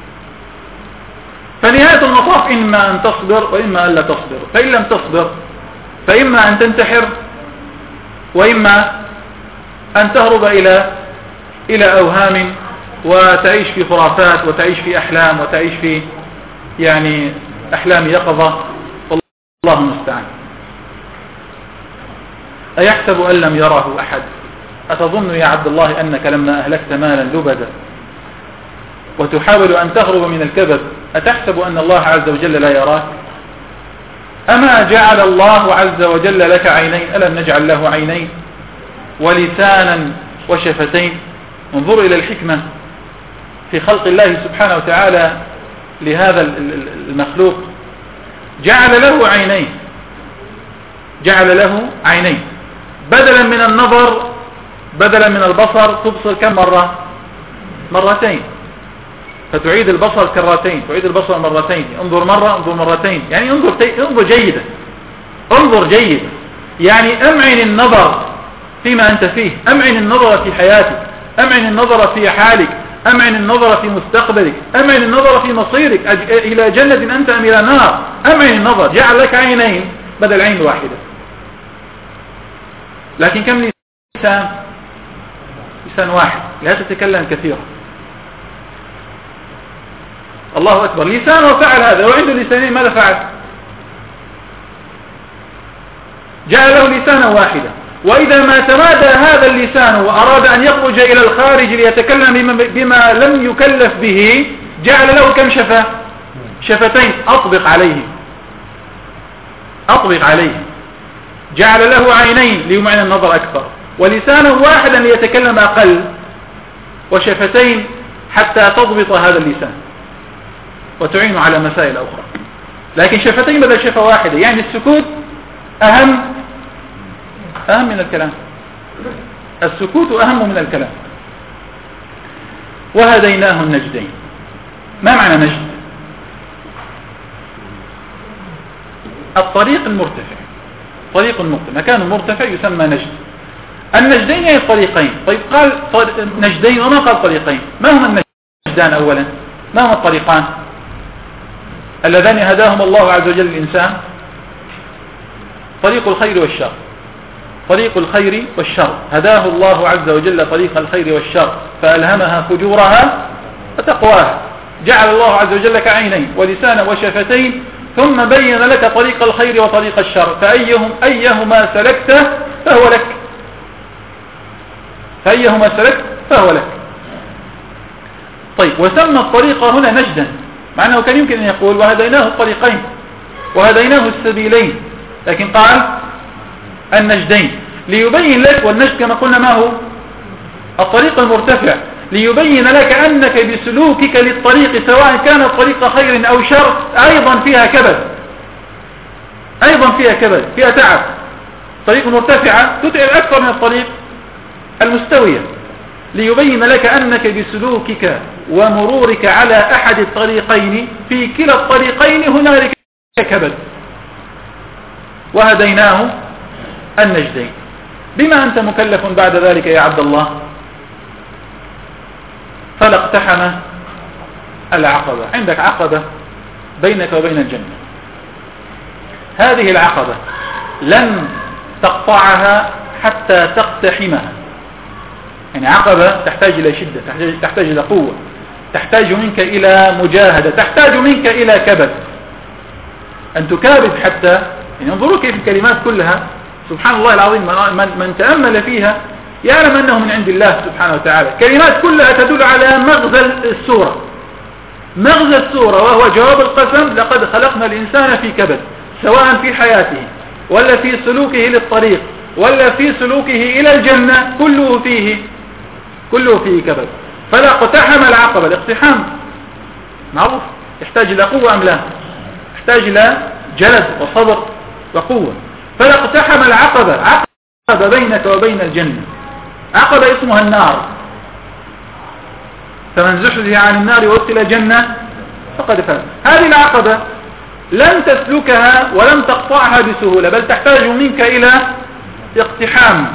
Speaker 1: فنهاية المطاف إما أن تصبر وإما أن لا تصبر. فإن لم تصبر فإما أن تنتحر، وإما أن تهرب إلى أوهام وتعيش في خرافات وتعيش في أحلام وتعيش في يعني أحلام يقظة، والله المستعان. أيحسب أن لم يره أحد؟ أتظن يا عبد الله أنك لما أهلكت مالا لبدا وتحاول أن تهرب من الكبد أتحسب أن الله عز وجل لا يراك؟ أما جعل الله عز وجل لك عينين؟ ألم نجعل له عينين ولسانا وشفتين؟ انظروا إلى الحكمة في خلق الله سبحانه وتعالى لهذا المخلوق. جعل له عينين، جعل له عينين، بدلا من النظر، بدلا من البصر تبصر كم مرة؟ مرتين، فتعيد البصر كرتين، تعيد البصر مرتين، انظر مرة انظر مرتين، يعني انظر جيدا، انظر جيدا، يعني امعن النظر فيما أنت فيه، امعن النظر في حياتك، امعن النظر في حالك، امعن النظر في مستقبلك، امعن النظر في مصيرك إلى جنة أنت أم إلى نار. امعن النظر. جعل لك عينين بدل عين واحدة. لكن كم لسان؟ لسان واحد، لا تتكلم كثيرا. الله أكبر، لسانه فعل هذا، وعنده لسانين ماذا فعل؟ جعل له لسانا واحدا. وإذا ما تمادى هذا اللسان وأراد أن يخرج إلى الخارج ليتكلم بما لم يكلف به، جعل له كم شفة؟ شفتين. أطبق عليه، أطبق عليه. جعل له عينين ليمعن النظر أكثر، ولسانا واحدا ليتكلم أقل، وشفتين حتى تضبط هذا اللسان وتعين على مسائل أخرى. لكن شفتين بدل شفة واحدة، يعني السكوت أهم من الكلام، السكوت أهم من الكلام. وهديناه النجدين. ما معنى نجد؟ الطريق المرتفع، طريق مرتفع، مكان مرتفع يسمى نجد. النجدين يعني الطريقين. طيب قال نجدين وما قال طريقين. ما هما النجدان أولا؟ ما هما الطريقان اللذان هداهم الله عز وجل الإنسان؟ طريق الخير والشر، طريق الخير والشر، هداه الله عز وجل طريق الخير والشر فألهمها فجورها وتقواها. جعل الله عز وجل لك عينين ولسانا وشفتين، ثم بين لك طريق الخير وطريق الشر، أيهما سلكته فهو لك، فأيهما سلكت فهو لك. طيب، وسمى الطريق هنا نجدا، مع أنه كان يمكن أن يقول وهديناه الطريقين وهديناه السبيلين، لكن قال النجدين. ليبين لك، والنجد كما قلنا ما هو الطريق المرتفع، ليبين لك أنك بسلوكك للطريق سواء كان طريق خير أو شر أيضا فيها كبد، أيضا فيها كبد، فيها تعب. طريق مرتفعة تتعب أكثر من الطريق المستوية، ليبين لك أنك بسلوكك ومرورك على أحد الطريقين في كلا الطريقين هنالك كبد. وهديناه النجدين. بما أنت مكلف بعد ذلك يا عبد الله؟ فلا اقتحم العقبة. عندك عقبة بينك وبين الجنة، هذه العقبة لن تقطعها حتى تقتحمها. يعني عقبة تحتاج إلى شدة، تحتاج إلى قوة، تحتاج منك إلى مجاهدة، تحتاج منك إلى كبد، أن تكابد حتى. يعني انظروا كيف الكلمات كلها سبحان الله العظيم، من تأمل فيها يعلم أنه من عند الله سبحانه وتعالى. كلمات كلها تدل على مغزى السورة، مغزى السورة، وهو جواب القسم: لقد خلقنا الإنسان في كبد، سواء في حياته ولا في سلوكه للطريق ولا في سلوكه إلى الجنة، كله فيه كبد. فلا اقتحم العقبة. الاقتحام معروف، يحتاج إلى قوة أم لا؟ يحتاج إلى جلد وصبر وقوة. فلا اقتحم العقبة، عقبة بينك وبين الجنة، عقبة اسمها النار. فمن زحزح عن النار وادخل الجنة فقد فاز. هذه العقبة لن تسلكها ولن تقطعها بسهولة، بل تحتاج منك إلى اقتحام.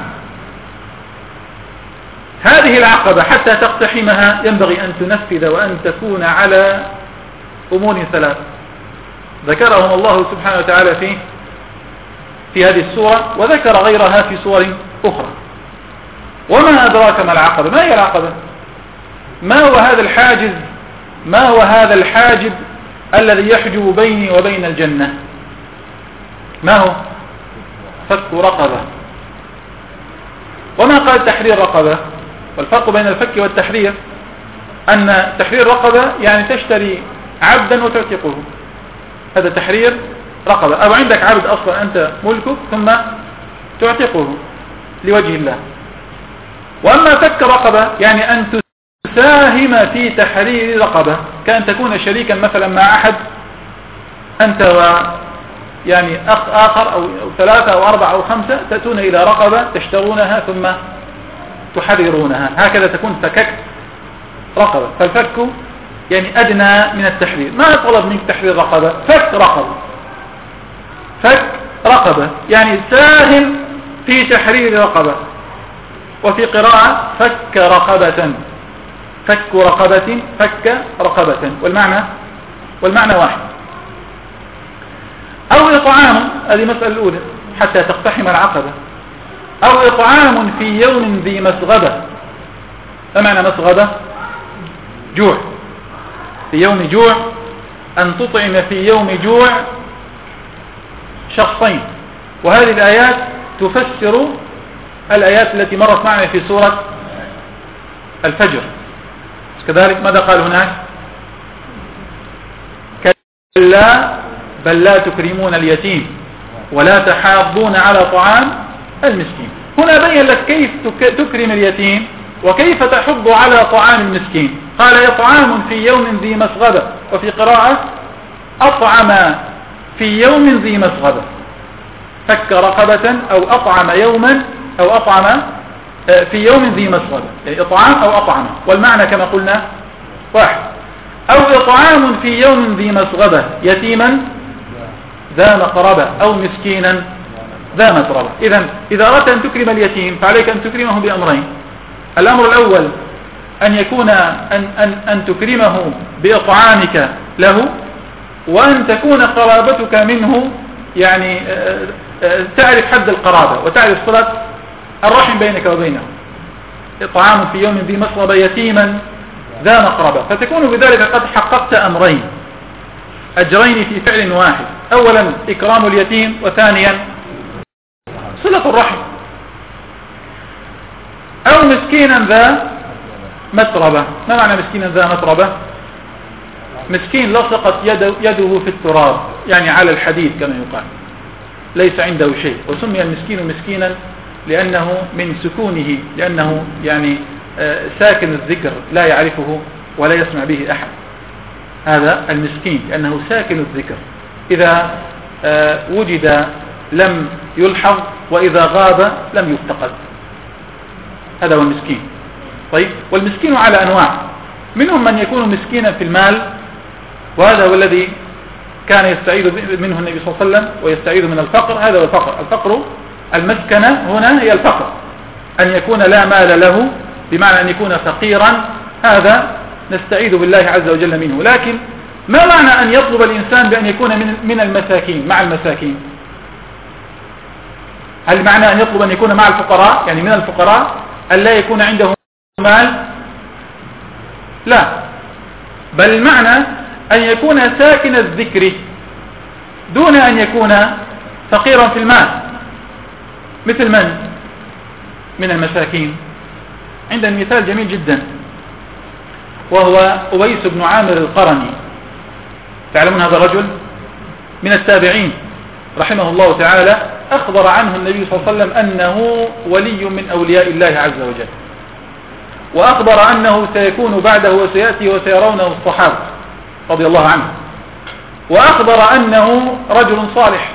Speaker 1: هذه العقبة حتى تقتحمها ينبغي أن تنفذ وأن تكون على أمور ثلاث ذكرهم الله سبحانه وتعالى في هذه السورة، وذكر غيرها في سور أخرى. وما أدراك ما العقبة؟ ما هي العقبة؟ ما هو هذا الحاجز؟ ما هو هذا الحاجب الذي يحجب بيني وبين الجنة؟ ما هو؟ فك رقبة. وما قال تحرير رقبة؟ والفرق بين الفك والتحرير أن تحرير رقبة يعني تشتري عبدا وتعتقه، هذا تحرير رقبة. أو عندك عبد أصلا أنت ملكه ثم تعتقه لوجه الله. وأما فك رقبة يعني أن تساهم في تحرير رقبة، كأن تكون شريكا مثلا مع أحد، أنت يعني أخ آخر أو ثلاثة أو أربعة أو خمسة، تأتون إلى رقبة تشترونها ثم تحررونها، هكذا تكون فككت رقبة. فالفك يعني أدنى من التحرير. ما طلب منك تحرير رقبة؟ فك رقبة. فك رقبة يعني ساهم في تحرير رقبة. وفي قراءة فك رقبة، فك رقبة، فك رقبة، والمعنى واحد. أو إطعام، هذه مسألة الأولى حتى تقتحم العقبة. أو إطعام في يوم ذي مسغبة. ما معنى مسغبة؟ جوع، في يوم جوع، أن تطعم في يوم جوع شخصين. وهذه الآيات تفسر الآيات التي مرت معنا في سورة الفجر. كذلك ماذا قال هناك؟ كلا بل لا تكرمون اليتيم ولا تحاضون على طعام المسكين. هنا بين لك كيف تكرم اليتيم وكيف تحض على طعام المسكين. قال إطعام في يوم ذي مسغبة، وفي قراءة أطعم في يوم ذي مسغبة. فك رقبة أو أطعم يوما أو أطعم في يوم ذي مسغبة، يعني إطعام أو أطعم، والمعنى كما قلنا واحد. أو إطعام في يوم ذي مسغبة يتيما ذا مقربة أو مسكينا ذا متربة. إذا أردت أن تكرم اليتيم فعليك أن تكرمه بأمرين. الأمر الأول أن يكون أن تكرمه بإطعامك له، وأن تكون قرابتك منه، يعني تعرف حد القرابة وتعرف صلة الرحم بينك وبينه. إطعام في يوم ذي مسغبة يتيما ذا مقربة، فتكون بذلك قد حققت أمرين، أجرين في فعل واحد. أولا إكرام اليتيم، وثانيا صلة الرحم. أو مسكينا ذا متربة. ما معنى مسكينا ذا متربة؟ مسكين لصقت يده في التراب، يعني على الحديد كما يقال، ليس عنده شيء. وسمي المسكين مسكينا لأنه من سكونه، لأنه يعني ساكن الذكر لا يعرفه ولا يسمع به أحد. هذا المسكين لأنه ساكن الذكر، إذا وجد لم يلحظ، وإذا غاب لم يفتقد. هذا هو المسكين. طيب، والمسكين على أنواع، منهم من يكون مسكينا في المال، وهذا هو الذي كان يستعيذ منه النبي صلى الله عليه وسلم، ويستعيذ من الفقر. هذا هو الفقر. الفقر المسكنة هنا هي الفقر، أن يكون لا مال له، بمعنى أن يكون فقيرا، هذا نستعيذ بالله عز وجل منه. لكن ما معنى أن يطلب الإنسان بأن يكون من المساكين مع المساكين؟ هل معنى أن يطلب أن يكون مع الفقراء، يعني من الفقراء، أن لا يكون عنده مال؟ لا، بل معنى أن يكون ساكن الذكر دون أن يكون فقيرا في المال. مثل من المساكين؟ عندنا مثال جميل جدا، وهو أويس بن عامر القرني. تعلمون هذا الرجل من التابعين رحمه الله تعالى، أخبر عنه النبي صلى الله عليه وسلم أنه ولي من أولياء الله عز وجل، وأخبر أنه سيكون بعده وسيأتي وسيرونه الصحابة رضي الله عنه، وأخبر أنه رجل صالح،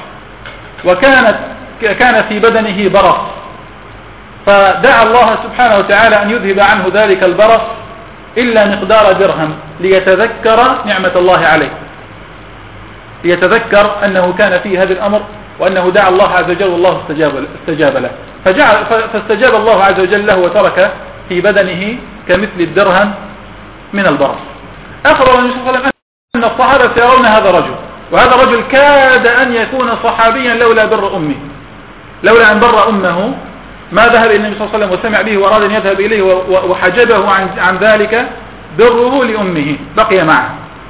Speaker 1: كان في بدنه برص، فدعا الله سبحانه وتعالى أن يذهب عنه ذلك البرص إلا مقدار درهم، ليتذكر نعمة الله عليه، ليتذكر أنه كان فيه هذا الأمر، وأنه دعا الله عز وجل والله استجاب له، فاستجاب الله عز وجل له وترك في بدنه كمثل الدرهم من البرص. أخبر النبي صلى الله عليه وسلم أن الصحابة سيرون هذا الرجل، وهذا الرجل كاد أن يكون صحابيا لولا بر أمه، لولا أن بر أمه ما ذهب إلى النبي صلى الله عليه وسلم وسمع به وأراد أن يذهب إليه، وحجبه عن ذلك بره لأمه، بقي معه.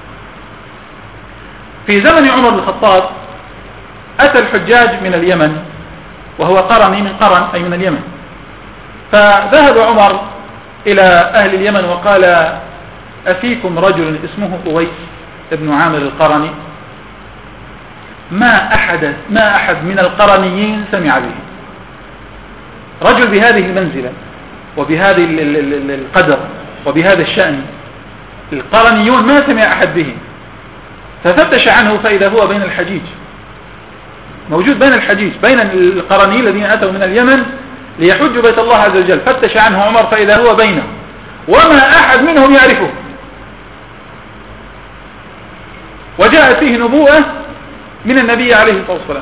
Speaker 1: في زمن عمر بن الخطاب أتى الحجاج من اليمن، وهو قرني من قرن أي من اليمن، فذهب عمر إلى أهل اليمن وقال: أفيكم رجل اسمه أويس ابن عامر القرني؟ ما أحد من القرنيين سمع به، رجل بهذه المنزلة وبهذه القدر وبهذا الشأن، القرنيون ما سمع أحد به. ففتش عنه فإذا هو بين الحجيج، موجود بين الحجيج، بين القرنيين الذين أتوا من اليمن ليحجوا بيت الله عز وجل. فتش عنه عمر فإذا هو بينه، وما أحد منهم يعرفه، وجاء فيه نبوءة من النبي عليه الصلاة والسلام.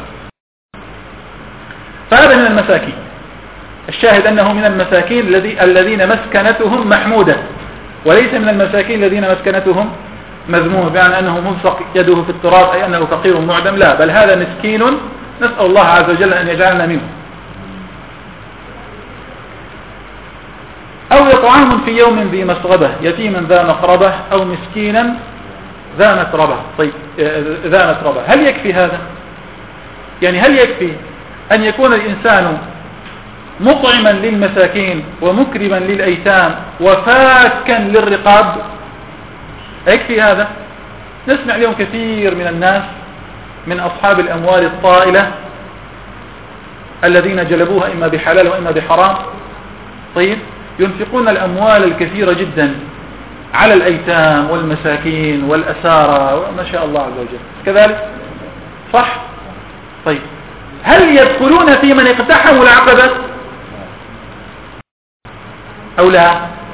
Speaker 1: فهذا من المساكين. الشاهد أنه من المساكين الذين مسكنتهم محمودة، وليس من المساكين الذين مسكنتهم مذمومة، بمعنى أنه منفق يده في التراب، أي أنه فقير معدم، لا، بل هذا مسكين نسأل الله عز وجل أن يجعلنا منه. أو إطعام في يوم ذي مسغبة، يتيما ذا مقربة، أو مسكينا ذا متربة. طيب، ذا متربة، هل يكفي هذا؟ يعني هل يكفي أن يكون الإنسان مطعما للمساكين ومكرما للأيتام وفاكا للرقاب؟ يكفي هذا؟ نسمع اليوم كثير من الناس من أصحاب الأموال الطائلة الذين جلبوها إما بحلال وإما بحرام، طيب، ينفقون الأموال الكثيرة جدا على الأيتام والمساكين والأسارى وما شاء الله عز وجل، كذلك صح؟ طيب، هل يدخلون في من اقتحموا العقبة أو لا؟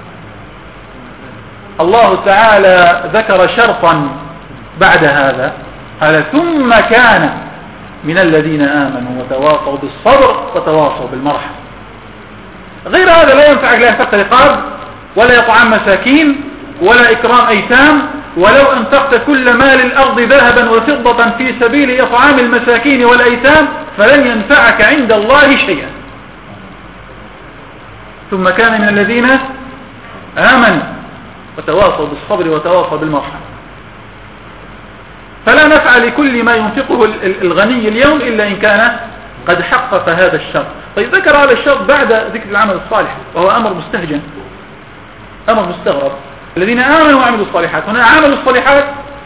Speaker 1: الله تعالى ذكر شرطا بعد هذا، قال: ثم كان من الذين آمنوا وتواصوا بالصبر وتواصوا بالمرحمة. غير هذا لا ينفعك، لا ينفق رقاب ولا إطعام مساكين ولا إكرام أيتام، ولو أنفقت كل مال الأرض ذهبا وفضة في سبيل إطعام المساكين والأيتام فلن ينفعك عند الله شيئا. ثم كان من الذين آمنوا وتواصوا بالصبر وتواصوا بالمرحمة. فلا نفع لكل ما ينفقه الغني اليوم إلا إن كان قد حقق هذا الشرط. طيب، ذكر هذا الشرط بعد ذكر العمل الصالح، وهو أمر مستهجن، أمر مستغرب. الذين آمنوا وعملوا الصالحات، هنا عملوا الصالحات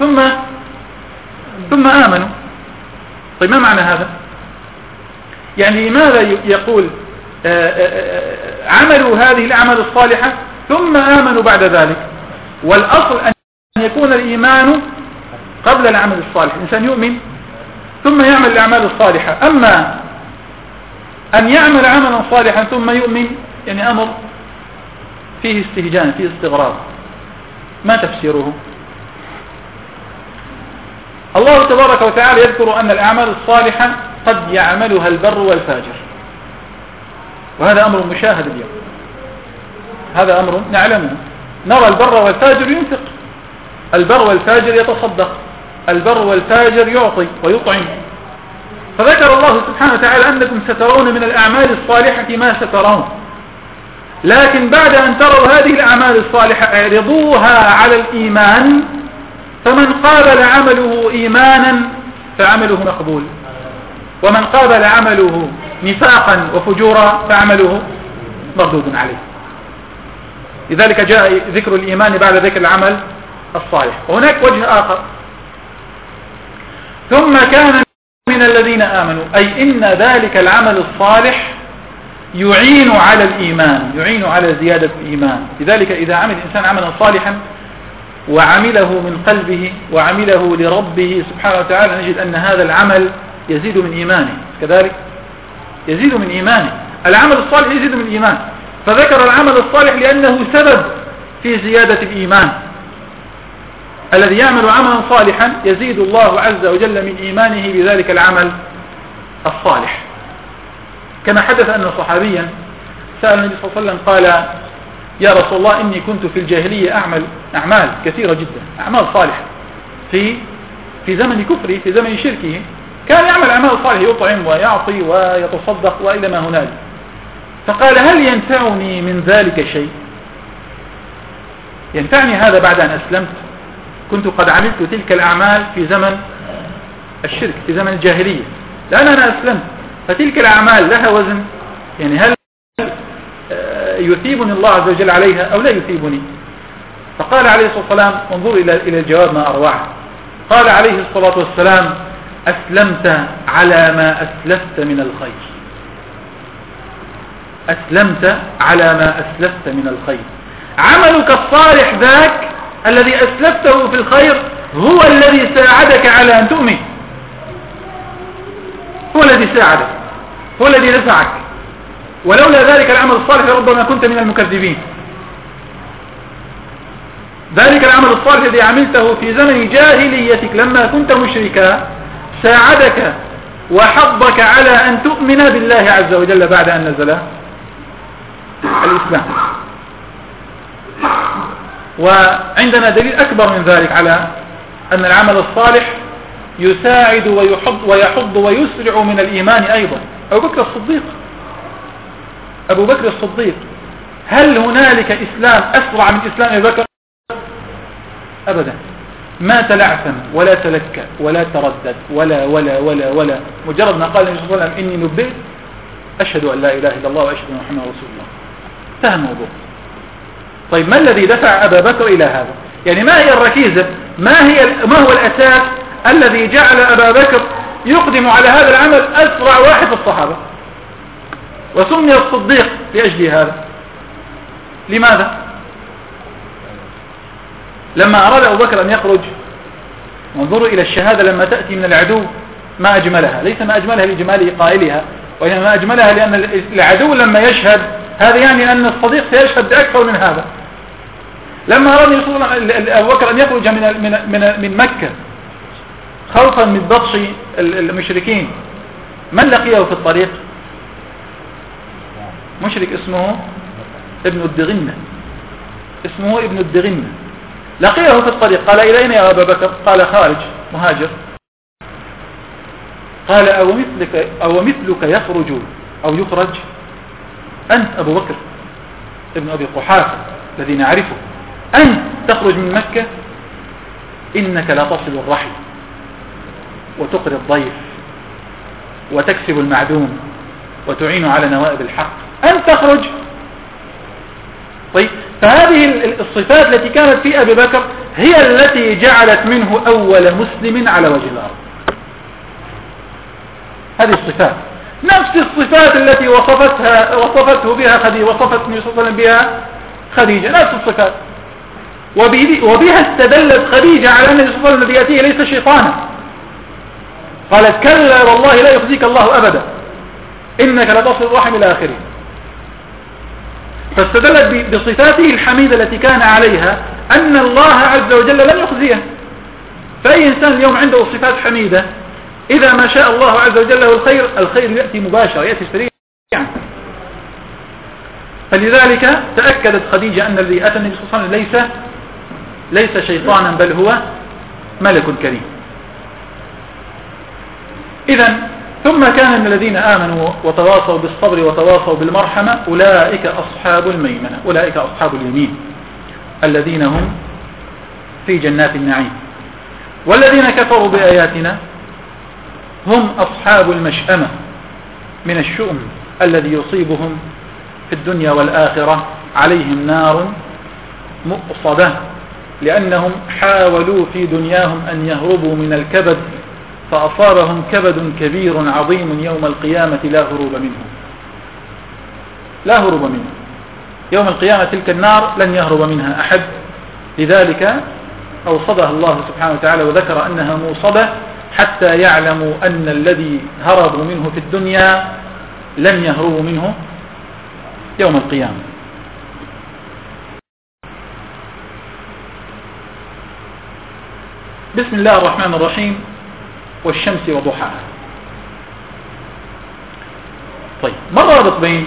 Speaker 1: ثم آمنوا. طيب، ما معنى هذا؟ يعني لماذا يقول عملوا هذه الأعمال الصالحة ثم آمنوا بعد ذلك. والأصل أن يكون الإيمان قبل العمل الصالح. الإنسان يؤمن ثم يعمل الأعمال الصالحة. أما أن يعمل عملا صالحا ثم يؤمن يعني أمر فيه استهجان، فيه استغراب. ما تفسيره؟ الله تبارك وتعالى يذكر أن الأعمال الصالحة قد يعملها البر والفاجر، وهذا أمر مشاهد اليوم، هذا أمر نعلمه. نرى البر والفاجر ينفق، البر والفاجر يتصدق، البر والفاجر يعطي ويطعم. فذكر الله سبحانه وتعالى أنكم سترون من الأعمال الصالحة ما سترون، لكن بعد أن تروا هذه الأعمال الصالحة اعرضوها على الإيمان، فمن قابل عمله إيمانا فعمله مقبول، ومن قابل عمله نفاقا وفجورا فعمله مردود عليه. لذلك جاء ذكر الإيمان بعد ذكر العمل الصالح. وهناك وجه آخر: ثم كان من الذين آمنوا، أي إن ذلك العمل الصالح يعين على الإيمان، يعين على زيادة الإيمان. لذلك إذا عمل الإنسان عملا صالحا وعمله من قلبه وعمله لربه سبحانه وتعالى، نجد أن هذا العمل يزيد من إيمانه. كذلك يزيد من إيمانه، العمل الصالح يزيد من الإيمان. فذكر العمل الصالح لأنه سبب في زيادة الإيمان. الذي يعمل عملا صالحا يزيد الله عز وجل من إيمانه بذلك العمل الصالح. كما حدث أن صحابيا سأل النبي صلى الله عليه وسلم قال: يا رسول الله إني كنت في الجاهلية أعمل أعمال كثيرة جدا، أعمال صالحة في زمن كفره، في زمن شركه، كان يعمل أعمال صالحة، يطعم ويعطي ويتصدق وإلى ما هنالك. فقال: هل ينفعني من ذلك شيء؟ ينفعني هذا بعد أن أسلمت؟ كنت قد عملت تلك الأعمال في زمن الشرك، في زمن الجاهلية، لأن أنا أسلمت، فتلك الأعمال لها وزن، يعني هل يثيبني الله عز وجل عليها أو لا يثيبني؟ فقال عليه الصلاة والسلام، انظروا إلى الجواب ما أروعه، قال عليه الصلاة والسلام: أسلمت على ما أسلفت من الخير، أسلمت على ما أسلفت من الخير. عملك الصالح ذاك الذي أسلفته في الخير هو الذي ساعدك على أن تؤمن، هو الذي ساعدك، هو الذي نفعك. ولولا ذلك العمل الصالح ربما كنت من المكذبين. ذلك العمل الصالح الذي عملته في زمن جاهليتك لما كنت مشركا ساعدك وحضك على أن تؤمن بالله عز وجل بعد أن نزل الإسلام. وعندنا دليل أكبر من ذلك على أن العمل الصالح يساعد ويحض ويسرع من الإيمان أيضا. أبو بكر الصديق، هل هنالك إسلام أسرع من إسلام أبي بكر؟ أبدا. ما تلعثم ولا تلكأ ولا تردد ولا ولا ولا ولا، مجرد ما قال النبي صلى الله عليه وسلم: إني نبئت، أشهد أن لا إله إلا الله وأشهد أن محمدا رسول الله، انتهى الموضوع. طيب ما الذي دفع أبا بكر إلى هذا؟ يعني ما هي الركيزة، ما هو الأساس الذي جعل أبا بكر يقدم على هذا العمل أسرع واحد في الصحابة، وسمي الصديق لأجل هذا؟ لماذا؟ لما أراد أبو بكر أن يخرج، وانظروا إلى الشهادة لما تأتي من العدو ما أجملها، ليس ما أجملها لجمال قائلها، وإنما ما أجملها لأن العدو لما يشهد هذا يعني أن الصديق سيشهد أكثر من هذا. لما أراد أبو بكر أن يخرج من مكة خوفا من بطش المشركين، من لقيه في الطريق؟ مشرك اسمه ابن الدغنة، اسمه ابن الدغنة، لقيه في الطريق. قال: إلى أين يا أبا بكر؟ قال: خارج، مهاجر. قال: أو مثلك يخرج أو يخرج؟ أنت أبو بكر ابن أبي قحافة الذي نعرفه، أنت تخرج من مكة، إنك لا تصل الرحم وتقري الضيف وتكسب المعدوم وتعين على نوائب الحق، أنت تخرج. طيب، فهذه الصفات التي كانت في أبي بكر هي التي جعلت منه أول مسلم على وجه الأرض. هذه الصفات. نفس الصفات التي وصفته بها خديجة، وصفت النبي صلى الله عليه وسلم بها خديجة، نفس الصفات. وبها استدلت خديجة على أن النبي صلى الله عليه وسلم الذي يأتيه ليس شيطانا. قالت كلا والله لا يخزيك الله أبدا إنك لتصل الرحم إلى آخره. فاستدلت بصفاته الحميدة التي كان عليها أن الله عز وجل لن يخزيه. فأي إنسان اليوم عنده صفات حميدة إذا ما شاء الله عز وجل له الخير يأتي مباشرة، يأتي سريعا. فلذلك تأكدت خديجة أن الذي أتى النبي صلى الله عليه وسلم ليس شيطانا بل هو ملك كريم. إذن ثم كان من الذين آمنوا وتواصوا بالصبر وتواصوا بالمرحمة أولئك أصحاب الميمنة، أولئك أصحاب اليمين الذين هم في جنات النعيم. والذين كفروا بآياتنا هم أصحاب المشأمة من الشؤم الذي يصيبهم في الدنيا والآخرة، عليهم نار مؤصدة لأنهم حاولوا في دنياهم أن يهربوا من الكبد فأصابهم كبد كبير عظيم يوم القيامة لا هروب منه، لا هروب منه. يوم القيامة تلك النار لن يهرب منها أحد، لذلك أوصدها الله سبحانه وتعالى وذكر أنها موصدة حتى يعلموا أن الذي هربوا منه في الدنيا لن يهربوا منه يوم القيامة. بسم الله الرحمن الرحيم. والشمس وضحاها. طيب، ما الرابط بين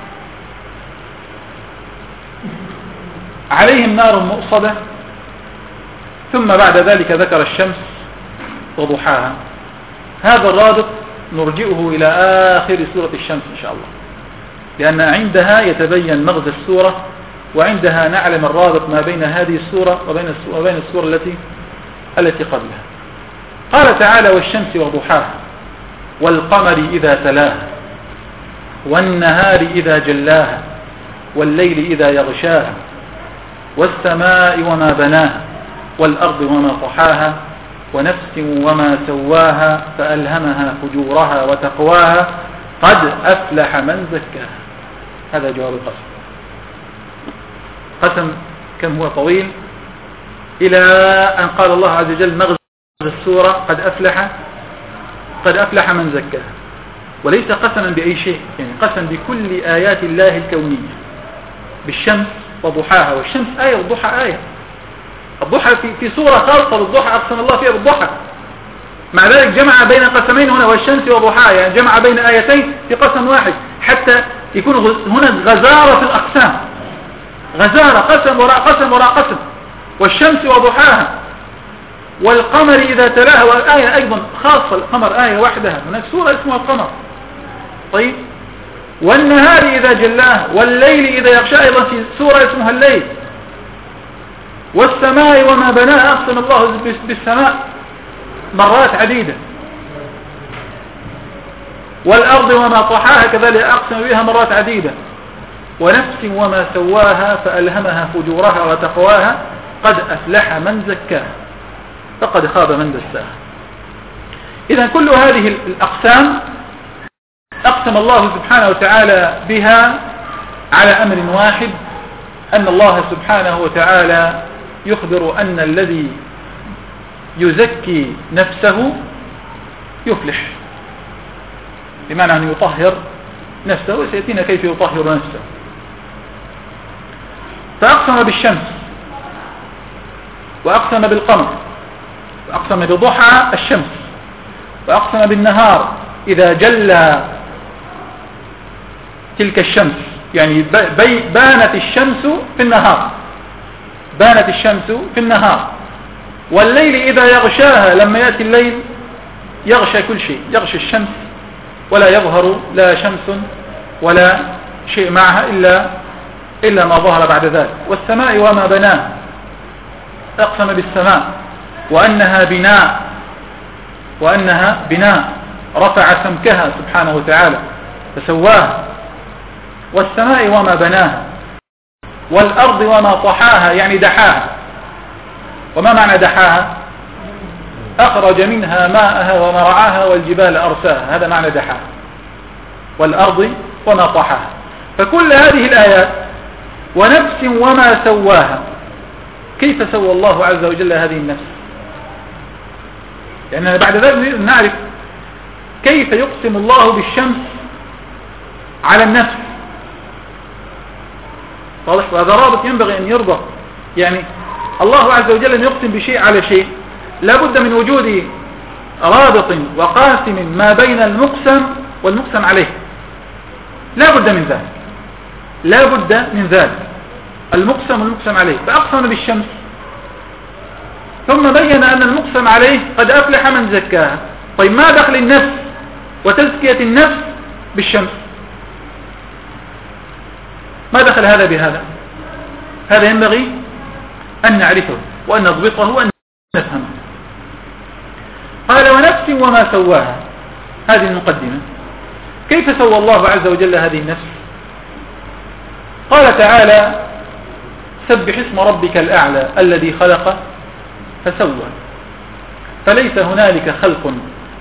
Speaker 1: عليهم نار مؤصدة ثم بعد ذلك ذكر الشمس وضحاها؟ هذا الرابط نرجئه إلى آخر سورة الشمس إن شاء الله، لأن عندها يتبين مغزى السورة، وعندها نعلم الرابط ما بين هذه السورة وبين السورة التي قبلها. قال تعالى: والشمس وضحاها والقمر إذا تلاها والنهار إذا جلاها والليل إذا يغشاها والسماء وما بناها والأرض وما طحاها ونفس وما سواها فألهمها فجورها وتقواها قد أفلح من زكاها. هذا جواب القسم. قسم كم هو طويل، إلى أن قال الله عز وجل مغزى السورة قد أفلح من زكاها. وليس قسما بأي شيء، يعني قسم بكل آيات الله الكونية، بالشمس وضحاها. والشمس آية والضحى آية. الضحى في سورة خاصة بالضحى أقسم الله فيها بالضحى، مع ذلك جمع بين قسمين هنا والشمس وضحاها، يعني جمع بين آيتين في قسم واحد حتى يكون هنا غزارة في الأقسام، غزارة قسم وراء قسم وراء قسم. والشمس وضحاها والقمر إذا تلاها، والآية أيضا خاصة القمر آية وحدها، هناك سورة اسمها القمر. طيب، والنهار إذا جلاها والليل إذا يغشاها، أيضا في سورة اسمها الليل. والسماء وما بناها، أقسم الله بالسماء مرات عديدة. والأرض وما طحاها كذلك أقسم بها مرات عديدة. ونفس وما سواها فألهمها فجورها وتقواها قد أفلح من زكاها فقد خاب من دساها. إذن كل هذه الأقسام أقسم الله سبحانه وتعالى بها على أمر واحد، أن الله سبحانه وتعالى يخبر أن الذي يزكي نفسه يفلح، بمعنى أن يطهر نفسه، وسيأتينا كيف يطهر نفسه. فأقسم بالشمس وأقسم بالقمر وأقسم بضحى الشمس وأقسم بالنهار إذا جلى تلك الشمس، يعني بانت الشمس في النهار، بانت الشمس في النهار. والليل إذا يغشاها، لما يأتي الليل يغشى كل شيء، يغشى الشمس ولا يظهر لا شمس ولا شيء معها إلا ما ظهر بعد ذلك. والسماء وما بناها، أقسم بالسماء وأنها بناء رفع سمكها سبحانه وتعالى فسواها. والسماء وما بناها والأرض وما طحاها، يعني دحاها. وما معنى دحاها؟ أخرج منها ماءها ومرعاها والجبال أرساها، هذا معنى دحاها. والأرض وما طحاها. فكل هذه الآيات ونفس وما سواها، كيف سوى الله عز وجل هذه النفس؟ لأننا بعد ذلك نعرف كيف يقسم الله بالشمس على النفس. واضح؟ وهذا رابط ينبغي أن يربط. يعني الله عز وجل أن يقسم بشيء على شيء لا بد من وجود رابط وقاسم ما بين المقسم والمقسم عليه، لا بد من ذلك، لا بد من ذلك، المقسم والمقسم عليه. فأقسم بالشمس ثم بين أن المقسم عليه قد أفلح من زكاها. طيب ما دخل النفس وتزكية النفس بالشمس؟ ما دخل هذا بهذا؟ هذا ينبغي أن نعرفه وأن نضبطه وأن نفهمه. قال ونفس وما سواها، هذه المقدمة. كيف سوى الله عز وجل هذه النفس؟ قال تعالى سبح اسم ربك الأعلى الذي خلق فسوى. فليس هنالك خلق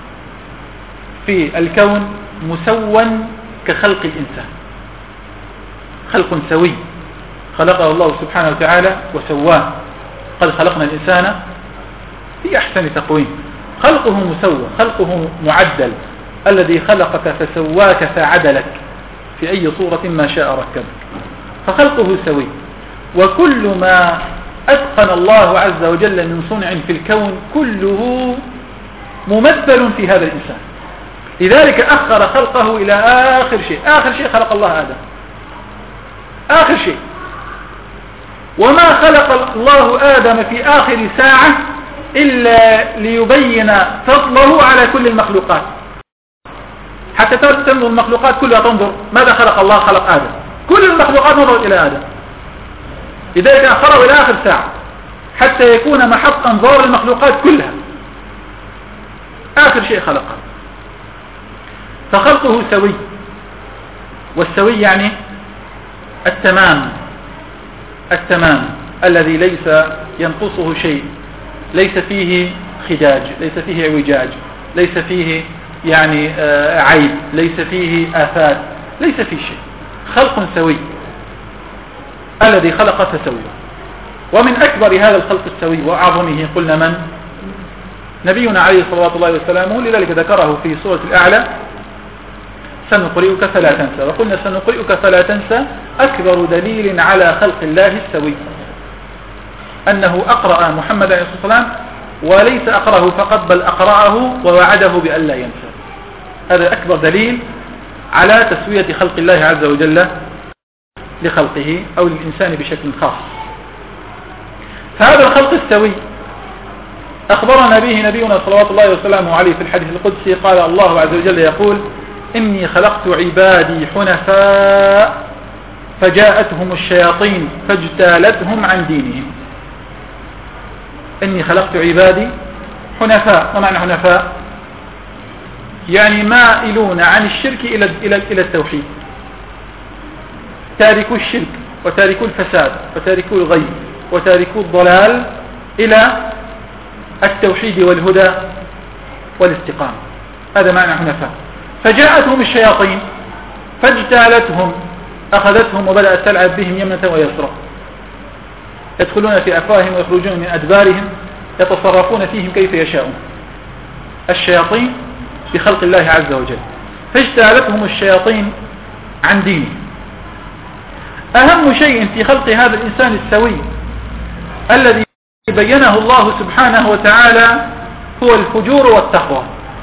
Speaker 1: في الكون مسوى كخلق الإنسان، خلق سوي خلقه الله سبحانه وتعالى وسواه. قد خلقنا الإنسان في أحسن تقويم، خلقه مسوى، خلقه معدل. الذي خلقك فسواك فعدلك في أي صورة ما شاء ركبك، فخلقه سوي. وكل ما أتقن الله عز وجل من صنع في الكون كله ممثل في هذا الإنسان. لذلك أخر خلقه إلى آخر شيء. آخر شيء خلق الله آدم، آخر شيء. وما خلق الله آدم في آخر ساعة إلا ليبين فضله على كل المخلوقات. حتى تنظر المخلوقات كلها تنظر ماذا خلق الله؟ خلق آدم. كل المخلوقات نظرت إلى آدم، لذلك أخره إلى آخر ساعة حتى يكون محط أنظار المخلوقات كلها. آخر شيء خلقه، فخلقه سوي. والسوي يعني التمام، التمام الذي ليس ينقصه شيء، ليس فيه خداج، ليس فيه اعوجاج، ليس فيه يعني عيب، ليس فيه آفات، ليس فيه شيء. خلق سوي الذي خلق فسوي. ومن أكبر هذا الخلق السوي وأعظمه قلنا من؟ نبينا عليه الصلاة والسلام. لذلك ذكره في سورة الأعلى سنقرئك فلا تنسى. وقلنا سنقرئك فلا تنسى أكبر دليل على خلق الله السوي أنه أقرأ محمد عليه الصلاة والسلام، وليس أقرأه فقط بل أقرأه ووعده بأن لا ينسى. هذا أكبر دليل على تسوية خلق الله عز وجل لخلقه أو للإنسان بشكل خاص. فهذا الخلق السوي أخبرنا به نبينا صلوات الله وسلامه عليه في الحديث القدسي. قال الله عز وجل يقول إني خلقت عبادي حنفاء فجاءتهم الشياطين فاجتالتهم عن دينهم. إني خلقت عبادي حنفاء. ما معنى حنفاء؟ يعني مائلون عن الشرك إلى التوحيد، تاركوا الشرك وتاركوا الفساد وتاركوا الغي وتاركوا الضلال إلى التوحيد والهدى والاستقامة. هذا معنى حنفاء. فجاءتهم الشياطين فاجتالتهم، أخذتهم وبدأت تلعب بهم يمنة ويسرى، يدخلون في أفواههم ويخرجون من أدبارهم، يتصرفون فيهم كيف يشاءون. الشياطين بخلق الله عز وجل. فاجتالتهم الشياطين عن دينه. أهم شيء في خلق هذا الإنسان السوي الذي بينه الله سبحانه وتعالى هو الفجور والتقوى.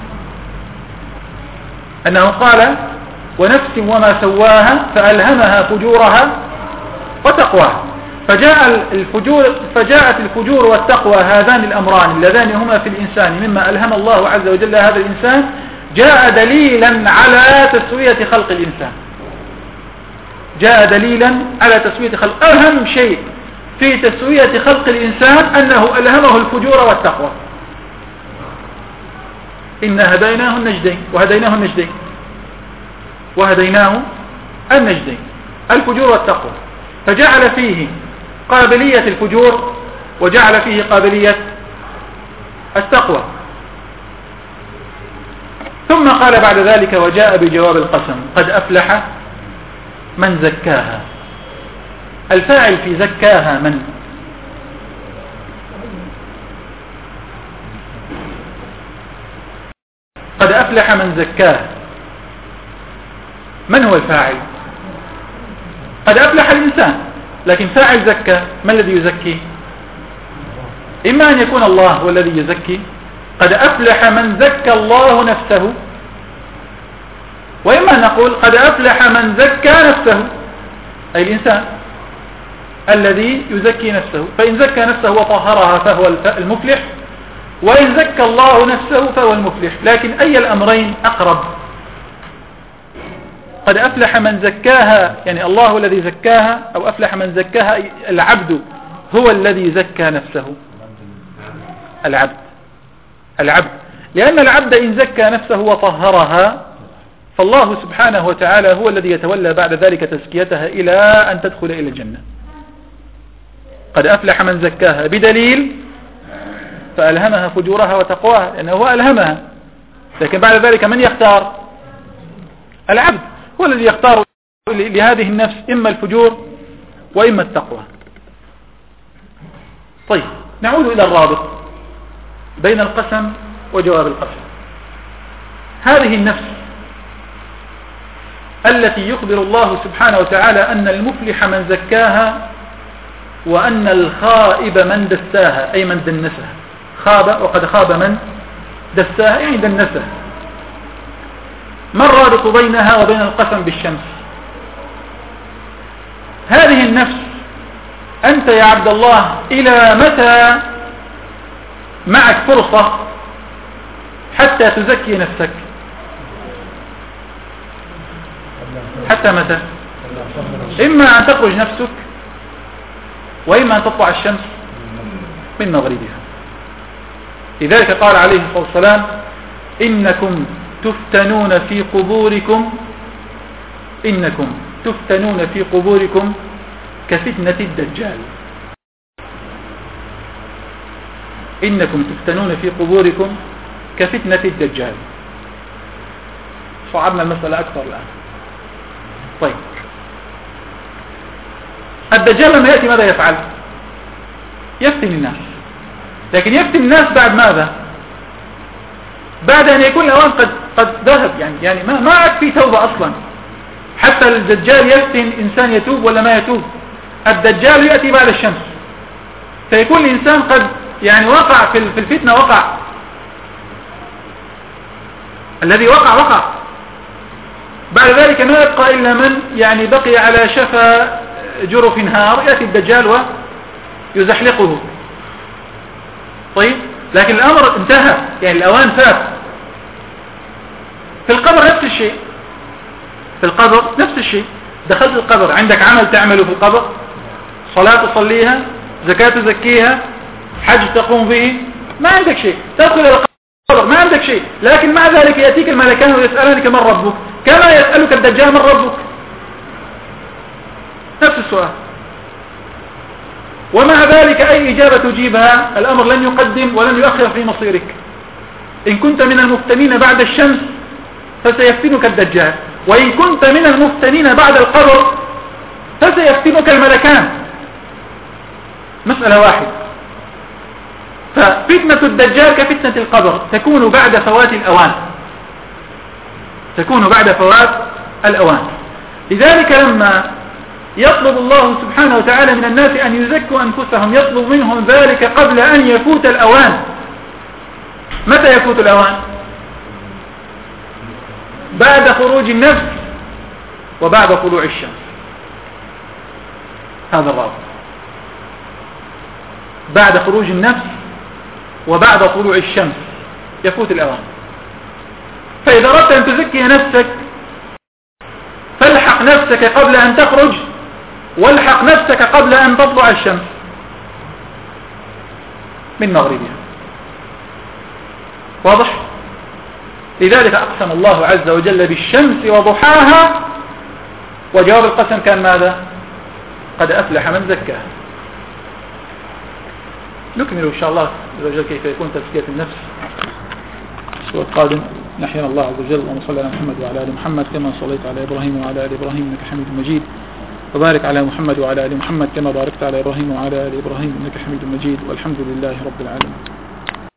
Speaker 1: أنه قال ونفس وما سواها فألهمها فجورها وتقواها. فجاءت الفجور والتقوى، هذان الأمران اللذان هما في الإنسان مما ألهم الله عز وجل هذا الإنسان، جاء دليلا على تسوية خلق الإنسان. جاء دليلا على تسوية خلق. أهم شيء في تسوية خلق الإنسان أنه ألهمه الفجور والتقوى. إن هديناه النجدين وهديناه النجدين، الفجور والتقوى. فجعل فيه قابلية الفجور وجعل فيه قابلية التقوى. ثم قال بعد ذلك وجاء بجواب القسم قد أفلح من زكاها. الفاعل في زكاها من؟ قد أفلح من زكاها، من هو الفاعل؟ قد أفلح الإنسان، لكن فاعل زكى ما الذي يزكي؟ إما أن يكون الله هو الذي يزكي، قد أفلح من زكى الله نفسه، وإما أن نقول قد أفلح من زكى نفسه، أي الإنسان الذي يزكي نفسه، فإن زكى نفسه وطهرها فهو المفلح، وإن زكى الله نفسه فهو المفلح. لكن أي الأمرين أقرب؟ قد أفلح من زكاها يعني الله الذي زكاها، أو أفلح من زكاها العبد هو الذي زكى نفسه؟ العبد، لأن العبد إن زكى نفسه وطهرها فالله سبحانه وتعالى هو الذي يتولى بعد ذلك تزكيتها إلى أن تدخل إلى الجنة. قد أفلح من زكاها بدليل فألهمها فجورها وتقواها، لأنه هو ألهمها، لكن بعد ذلك من يختار؟ العبد هو الذي يختار لهذه النفس إما الفجور وإما التقوى. طيب نعود إلى الرابط بين القسم وجواب القسم. هذه النفس التي يخبر الله سبحانه وتعالى أن المفلح من زكاها وأن الخائب من دساها، أي من دنسها، خاب وقد خاب من دساها يعني دنسها. ما الرابط بينها وبين القسم بالشمس؟ هذه النفس أنت يا عبد الله إلى متى معك فرصة حتى تزكي نفسك؟ حتى متى؟ إما أن تخرج نفسك، وإما أن تطلع الشمس من مغربها. لذلك قال عليه الصلاة والسلام إنكم تفتنون في قبوركم كفتنة الدجال. إنكم تفتنون في قبوركم كفتنة الدجال. صعبنا المسألة أكثر الآن. طيب الدجال لما يأتي ماذا يفعل؟ يفتن الناس، لكن يفتن الناس بعد ماذا؟ بعد أن يكون الأوان قد ذهب، يعني ما عاد في توبة أصلا. حتى الدجال يفتن إنسان يتوب ولا ما يتوب، الدجال يأتي بعد الشمس، فيكون الإنسان قد يعني وقع في الفتنة، وقع الذي وقع بعد ذلك ما يبقى إلا من يعني بقي على شفا جرف نهار، يأتي الدجال ويزحلقه. طيب لكن الأمر انتهى، يعني الأوان فات. في القبر نفس الشيء، دخلت القبر عندك عمل تعمله في القبر، صلاة تصليها، زكاة تزكيها، حج تقوم به، ما عندك شيء. تدخل إلى القبر ما عندك شيء، لكن مع ذلك يأتيك الملكان ويسألانك من ربك، كما يسألك الدجال من ربك، نفس السؤال. ومع ذلك أي إجابة تجيبها الأمر لن يقدم ولن يؤخر في مصيرك. إن كنت من المفتنين بعد الشمس فسيفتنك الدجال، وإن كنت من المفتنين بعد القبر فسيفتنك الملكان، مسألة واحدة. ففتنة الدجال كفتنة القبر، تكون بعد فوات الأوان. لذلك لما يطلب الله سبحانه وتعالى من الناس أن يزكوا أنفسهم، يطلب منهم ذلك قبل أن يفوت الأوان. متى يفوت الأوان؟ بعد خروج النفس وبعد طلوع الشمس. هذا الرابط، بعد خروج النفس وبعد طلوع الشمس يفوت الأوان. فإذا أردت أن تزكي نفسك فالحق نفسك قبل أن تخرج، والحق نفسك قبل أن تطلع الشمس من مغربها. واضح؟ لذلك أقسم الله عز وجل بالشمس وضحاها، وجواب القسم كان ماذا؟ قد أفلح من زكاها. نكمل إن شاء الله كيف يكون تزكية النفس الأسبوع القادم.
Speaker 2: يحيينا الله عز وجل. اللهم صل على محمد وعلى آل محمد كما صليت على إبراهيم وعلى آل إبراهيم إنك حميد مجيد، وبارك على محمد وعلى آل محمد كما باركت على إبراهيم وعلى آل إبراهيم إنك حميد مجيد، والحمد لله رب العالمين.